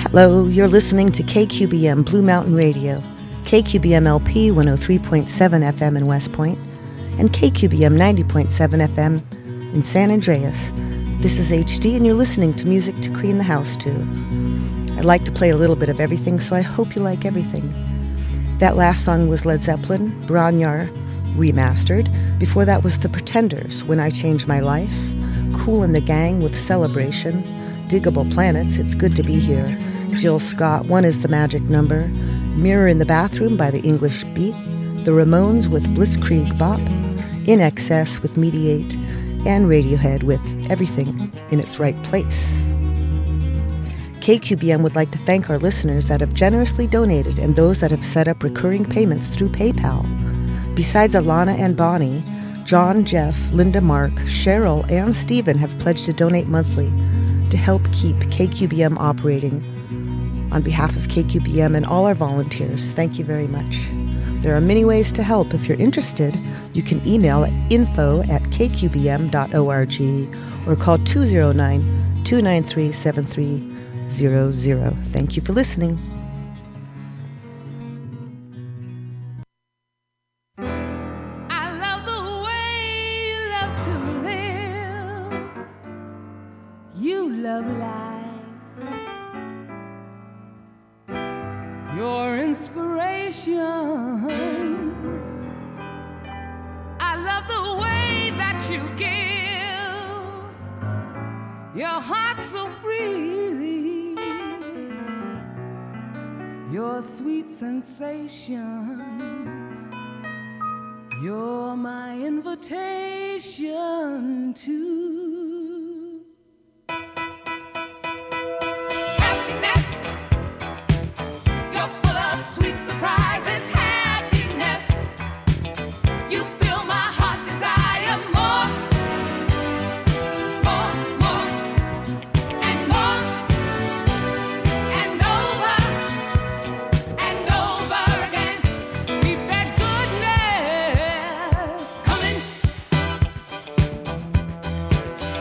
Hello, you're listening to K Q B M Blue Mountain Radio, K Q B M L P one oh three point seven F M in West Point, and K Q B M ninety point seven F M in San Andreas. This is H D, and you're listening to music to clean the house to. I'd like to play a little bit of everything, so I hope you like everything. That last song was Led Zeppelin, Branyar, remastered. Before that was The Pretenders, When I Changed My Life, Kool and the Gang with Celebration, Diggable Planets, It's Good to Be Here, Jill Scott, One is the Magic Number, Mirror in the Bathroom by the English Beat, The Ramones with Blitzkrieg Bop, In Excess with Mediate, and Radiohead with Everything in Its Right Place. K Q B M would like to thank our listeners that have generously donated and those that have set up recurring payments through PayPal. Besides Alana and Bonnie, John, Jeff, Linda, Mark, Cheryl, and Stephen have pledged to donate monthly to help keep K Q B M operating. On behalf of K Q B M and all our volunteers, thank you very much. There are many ways to help. If you're interested, you can email at info at k q b m dot org or call two oh nine, two nine three, seven three zero zero. Thank you for listening. I love the way you love to live. You love life. Your inspiration. I love the way that you give your heart so freely, your sweet sensation. You're my invitation to sweet surprises, happiness. You fill my heart desire more, more, more, and more, and over, and over again. Keep that goodness coming.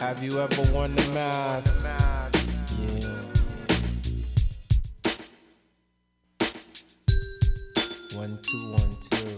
Have you ever worn the mask? Yeah. One, two, one, two.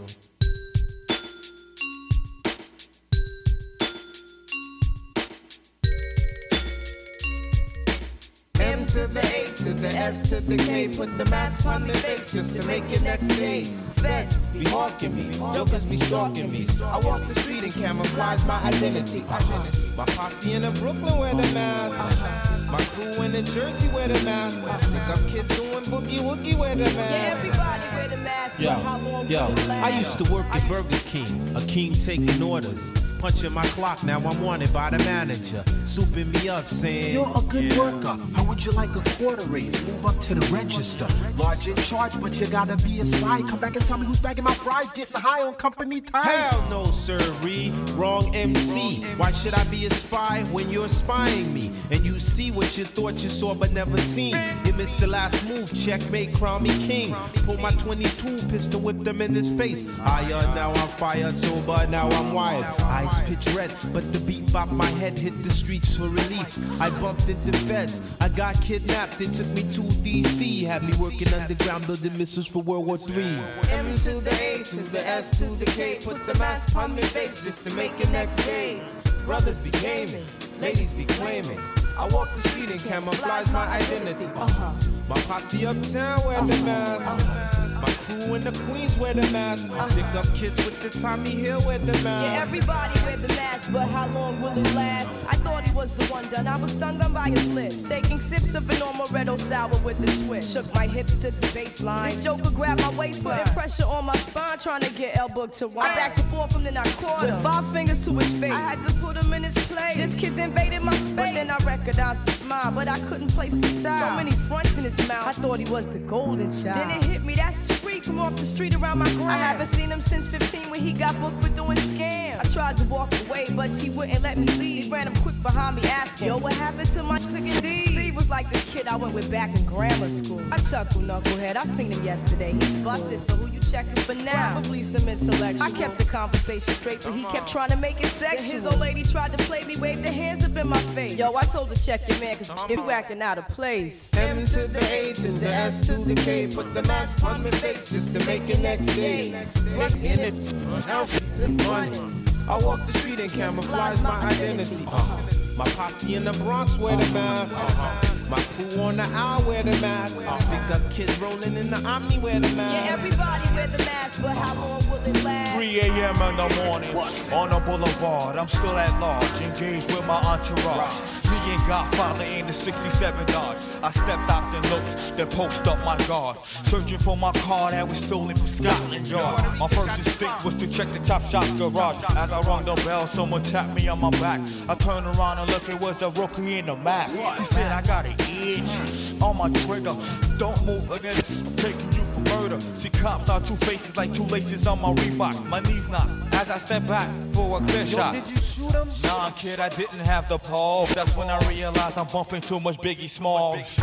M to the A to the S to the K. Put the mask on their face just to make it next day. Feds be hawking me, jokers be stalking me. I walk the street and camouflage my identity. My posse in the Brooklyn wear the mask. My crew in the Jersey wear the mask. Stick up kids doing boogie woogie wear the mask. Yeah, everybody wear the mask. Yo, but how long yo, will it last? I used to work at Burger King, a king taking orders. Punching my clock, now I'm wanted by the manager. Souping me up, saying, you're a good worker. How would you like a quarter raise? Move up to the register. Large in charge, but you gotta be a spy. Come back and tell me who's bagging my fries, getting high on company time. Hell no, sirree. Wrong M C. Why should I be a spy when you're spying me? And you see what you thought you saw but never seen. You missed the last move, checkmate, crown me king. Pull my twenty-two, pistol whip them in his face. Higher, now I'm fired, sober, now I'm wired. Eyes pitch red, but the beat bop my head hit the streets for relief. I bumped into feds, I got kidnapped, they took me to D C. Had me working underground building missiles for World War Three. M to the A to the S to the K. Put the mask on their face just to make it next day. Brothers be gaming, ladies be claiming. I walk the street and camouflage my identity. Uh-huh. My posse uptown wear the mask. My crew in the Queens wear the mask. Stick up kids with the Tommy Hill wear the mask. Yeah, everybody wear the mask, but how long will it last? I thought he was the one done. I was stunned on by his lips. Taking sips of an Amaretto sour with a twist. Shook my hips to the baseline. This joker grabbed my waistline. Putting pressure on my spine, trying to get elbow to wine. I backed and forth and then I caught him. With five fingers to his face. I had to put him in his place. This kid's invaded my space. But then I recognized the smile, but I couldn't place the style. So many fronts in his mouth. I thought he was the golden child. Then it hit me, that's Tariq from off the street around my grind. I haven't seen him since fifteen when he got booked for doing scams. I tried to walk away, but he wouldn't let me leave. He ran up quick behind me asking, yo, what happened to my second D? Steve was like this kid I went with back in grammar school. I chuckled, knucklehead, I seen him yesterday. He's busted, so who you checking for now? Probably some intellectual. I kept the conversation straight, but he kept trying to make it sexual. His old lady tried to play me, waved her hands up in my face. Yo, I told her check your man, cause you acting out of place. M to the A to the S to the K. Put the mask on my face just to make it next day. Making it outfits and money. I walk the street and camouflage my identity. Uh-huh. My posse in the Bronx wear the mask. Uh-huh. My crew on the aisle wear the mask. Uh-huh. Stick up kids rolling in the Omni wear the mask. Yeah, everybody wear the mask, but how long will it last? three a.m. in the morning, on the boulevard, I'm still at large, engaged with my entourage. Me and Godfather in the sixty-seven Dodge. I stepped out and looked, then post up my guard. Searching for my car that was stolen from Scotland Yard. My first instinct was to check the Chop Shop garage. As I rung the bell, someone tapped me on my back. I turned around and looked, it was a rookie in a mask. He said, I got an itch on my trigger. Don't move again, I'm taking you for murder. See, cops are two faces like two laces on my Reeboks. My knees knock as I step back for a clear shot. Did you shoot him? Nah, kid, I didn't have the pulse. That's when I realized I'm bumping too much Biggie Smalls.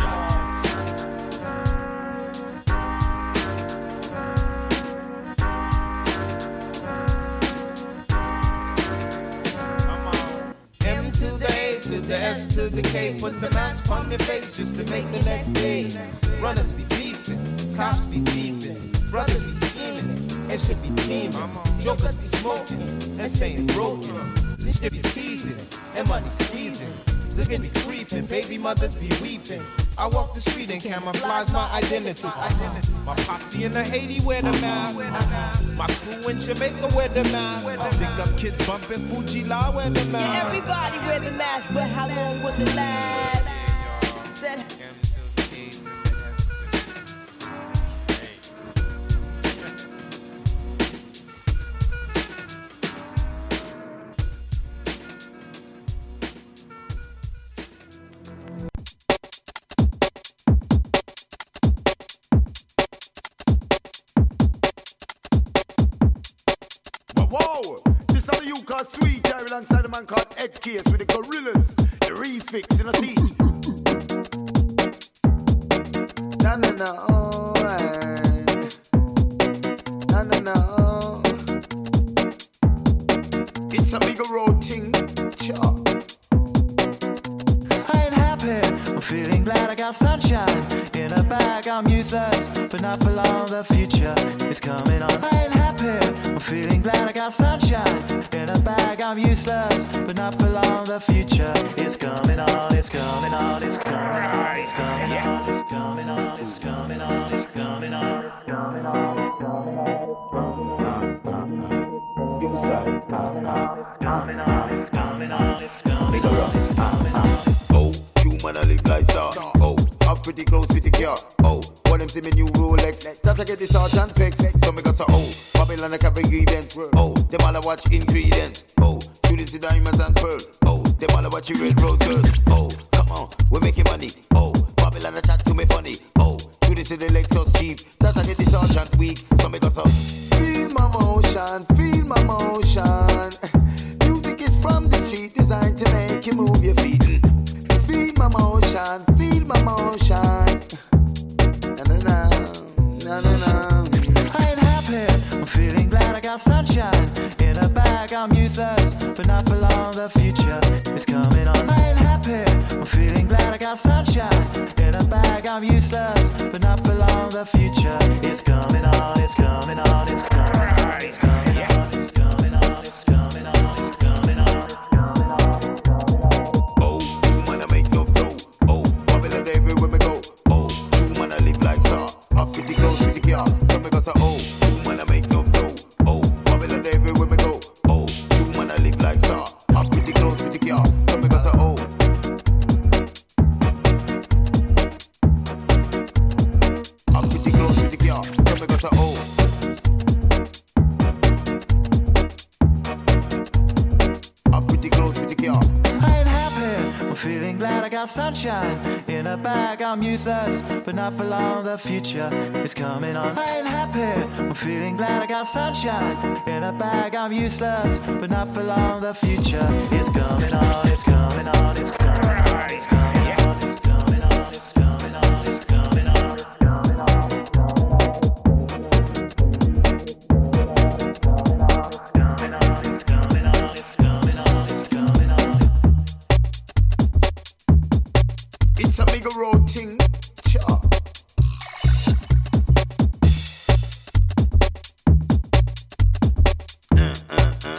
M to the A to the S to the K. Put the mask on their face just to make the next day. Runners be beefing, cops be beefing, brothers be scheming, and should be teaming. Jokers be smoking and staying broken. This shit be teasing and money squeezing. Looking be creeping, baby mothers be weeping. I walk the street and camouflage my identity. My posse in the Haiti wear the mask. My crew in Jamaica wear the mask. Stick up kids bumping Fuji La wear the mask. Yeah, everybody wear the mask, but how long will it last? Said. Whoa, this how you call sweet here alongside a man called Ed Case with the gorillas, the refix in a seat. Na na na, oh, na na na, oh. It's a big road thing, sure. got sunshine in a bag. I'm useless, but not for long. The future is coming on, it's coming on, it's coming on, it's coming on, it's coming on, it's coming on, it's coming on, it's coming on, it's coming on. You say, ah, ah, it's coming on, it's coming on, it's coming on, it's coming on. oh, you man, I live like that. Oh, I'm pretty close with the car. Oh, what them see me new Rolex. That I get the sergeant fix. So me got so oh, Babylon I carry grievance. Oh, them all I watch ingredients. Oh, you this the diamonds and pearl. Oh, them all I watch you red rose girl. Oh, come on, we're making money. Oh, Babylon I chat to me funny. Oh, you this the Lexus cheap. That I get the sergeant weak. So me got so feel my motion, feel my motion. Music is from the street, designed to make you move your feet. Feel my motion, feel my motion. Na na na, na na na. I ain't happy, I'm feeling glad I got sunshine in a bag. I'm useless, but not for long. The future is coming on. I ain't happy, I'm feeling glad I got sunshine in a bag. I'm useless, but not for long. The future is coming on, it's coming on, it's coming on, it's coming on, it's coming on, it's coming on, it's coming on, it's coming on, it's coming on. Oh, you man I make no dough. Oh, Babylon everywhere me go. Oh, you man I live like so. I'm pretty close with the car. So me got so oh, you man I make no dough. Oh, Babylon everywhere me go. Oh, you man I live like so. I'm pretty close with the car. So me got so oh. I'm pretty close with the car. So me got so oh. I'm pretty close with the car. I ain't happy, I'm feeling glad I got sunshine in a bag. I'm useless, but not for long. The future is coming on. I ain't happy, I'm feeling glad I got sunshine in a bag. I'm useless, but not for long. The future is coming on, it's coming on, it's coming on, it's coming on, it's coming on, it's coming on, it's coming on, it's coming on, it's coming on. It's a big road thing. Cha. Uh, uh, uh.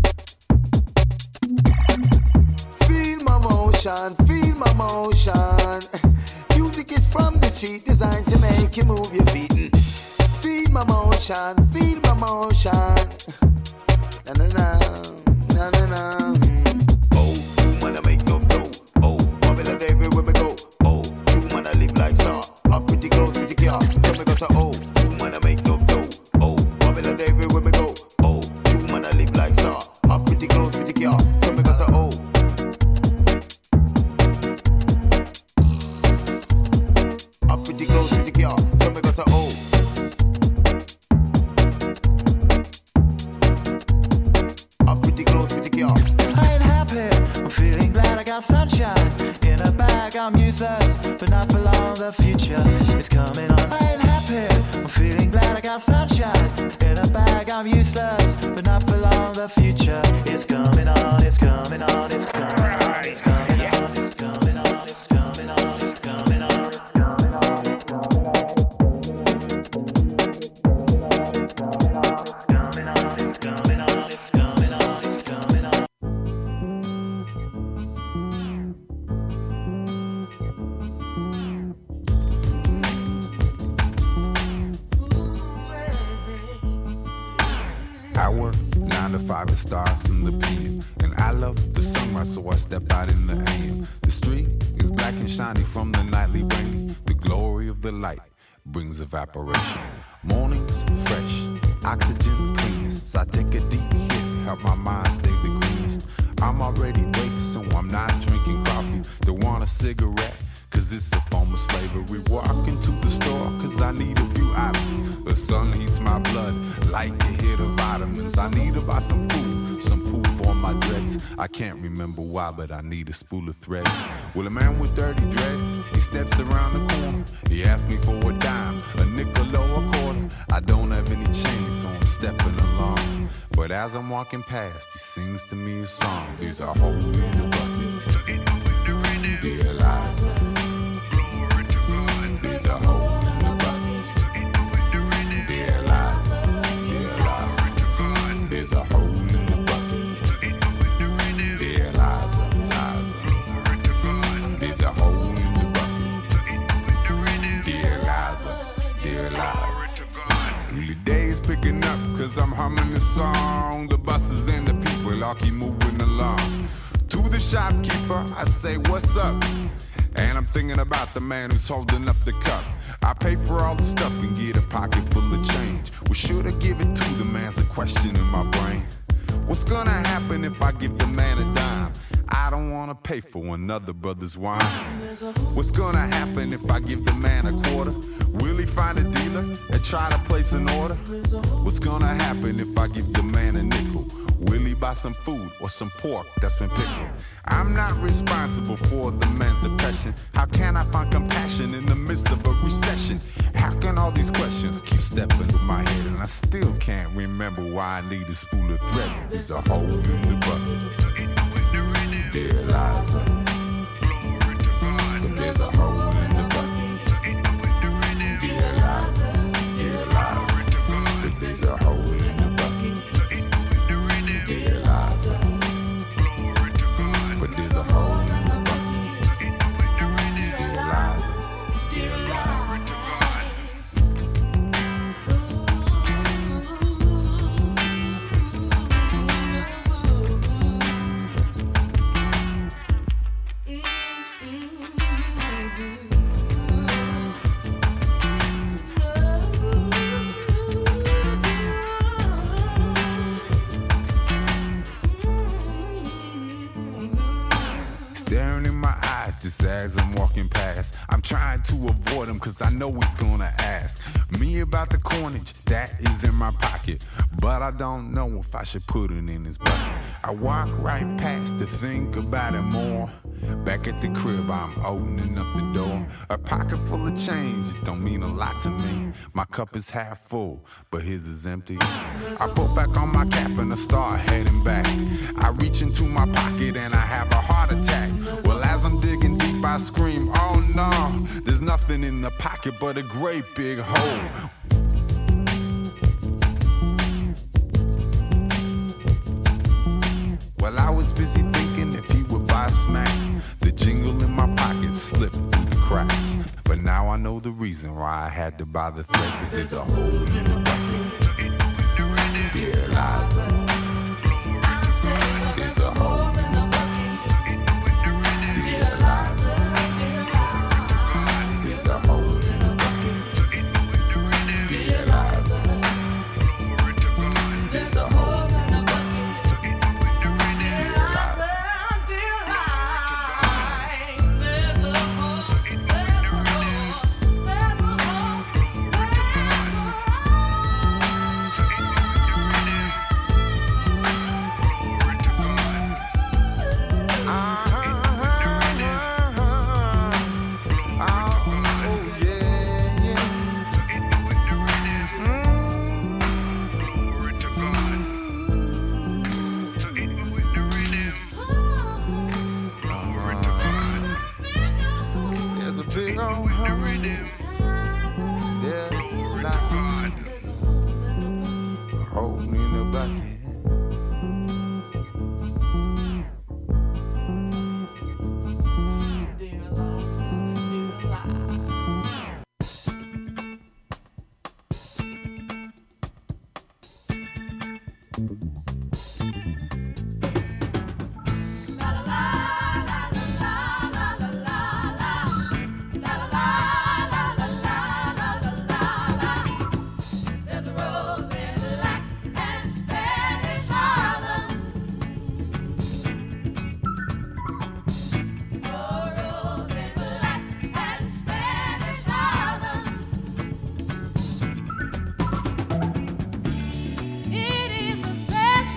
Feel my motion, feel my motion. Music is from the street, designed to make you move your feet. Feel my motion, feel my motion. Na na na, na na na. Oh, you man I make no dough. Oh, Babylon everywhere me go. Oh, you man I live like so. I'm pretty close with the car. So me got so oh, you man I make no dough. Oh, Babylon everywhere me go. Oh, you man I live like so. I'm pretty close with the car. So me got so oh. I'm pretty close with the car. So me got so oh. I'm pretty close with the car. I ain't happy, I'm feeling glad I got sunshine in a bag. I'm useless, but not for long. The future is coming on. I ain't happy, I'm feeling glad I got sunshine in a bag. I'm useless, but not for long. The future is coming on, it's coming on, it's coming on, it's coming on, it's coming on, it's coming on, it's coming on, it's coming on, it's coming on. I work nine to five, it starts in the P M. And I love the sunrise, so I step out in the A M. The street is black and shiny from the nightly raining. The glory of the light brings evaporation. Mornings fresh, oxygen cleanest. I take a deep hit, help my mind stay the greenest. I'm already awake, so I'm not drinking coffee. Don't want a cigarette, cause it's a form of slavery. Walk into the store, cause I need a few items. The sun heats my blood, like a hit of vitamins. I need to buy some food, some poo for my dreads. I can't remember why, but I need a spool of thread. Well, a man with dirty dreads, he steps around the corner. He asks me for a dime, a nickel or a quarter. I don't have any change, so I'm stepping along. But as I'm walking past, he sings to me a song. There's a hole in the bucket. Dear Eliza. There's a hole in the bucket. Dear Eliza. Dear Eliza. There's a hole. As I'm humming the song, the buses and the people all keep moving along. To the shopkeeper, I say, what's up? And I'm thinking about the man who's holding up the cup. I pay for all the stuff and get a pocket full of change. Well, should I give it to the man's a question in my brain. What's gonna happen if I give the man a dime? I don't wanna pay for another brother's wine. What's gonna happen if I give the man a quarter? Will he find a dealer and try to place an order? What's gonna happen if I give the man a nickel? Will he buy some food or some pork that's been pickled? I'm not responsible for the man's depression. How can I find compassion in the midst of a recession? How can all these questions keep stepping through my head and I still can't remember why I need a spool of thread? There's a hole in the bucket. Dear Eliza, but there's a hole in the bucket. Dear Eliza, dear Eliza, but there's a hole in the bucket. Dear Eliza, but there's a hole in the bucket. Dear Eliza, dear Eliza. Just as I'm walking past, I'm trying to avoid him cause I know he's gonna ask me about the coinage that is in my pocket, but I don't know if I should put it in his bucket. I walk right past to think about it more. Back at the crib, I'm opening up the door. A pocket full of change, it don't mean a lot to me. My cup is half full, but his is empty. I put back on my cap and I start heading back. I reach into my pocket and I have a heart attack. Well, as I'm digging deep, I scream, oh no, there's nothing in the pocket but a great big hole. Well, I was busy thinking if he would buy a smack, the jingle in my pocket slipped through the cracks. But now I know the reason why I had to buy the thread, cause there's a hole in the bucket. Dear Eliza, there's a hole in the bucket. Dear Eliza, there's a hole in the bucket. Dear Eliza, there's a hole. It is the special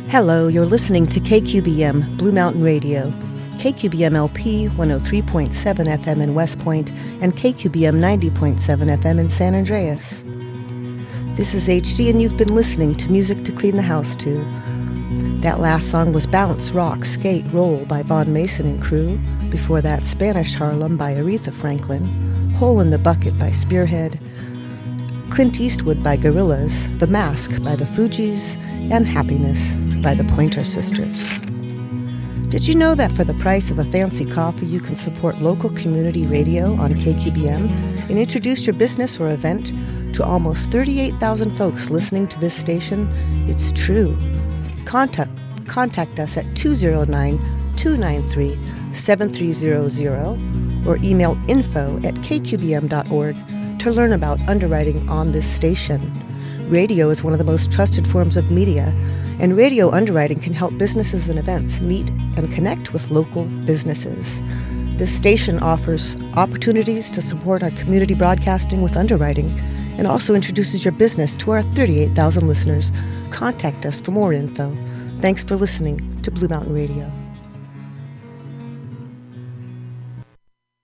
Hello, you're listening to K Q B M, Blue Mountain Radio. K Q B M L P one oh three point seven F M in West Point and K Q B M ninety point seven F M in San Andreas. This is H D and you've been listening to Music to Clean the House to. That last song was Bounce, Rock, Skate, Roll by Von Mason and Crew. Before that, Spanish Harlem by Aretha Franklin. Hole in the Bucket by Spearhead. Clint Eastwood by Gorillaz. The Mask by the Fugees. And Happiness by the Pointer Sisters. Did you know that for the price of a fancy coffee you can support local community radio on K Q B M and introduce your business or event to almost thirty-eight thousand folks listening to this station? It's true. Contact, contact us at two oh nine, two nine three, seven three zero zero or email info at k q b m dot org to learn about underwriting on this station. Radio is one of the most trusted forms of media, and radio underwriting can help businesses and events meet and connect with local businesses. This station offers opportunities to support our community broadcasting with underwriting and also introduces your business to our thirty-eight thousand listeners. Contact us for more info. Thanks for listening to Blue Mountain Radio.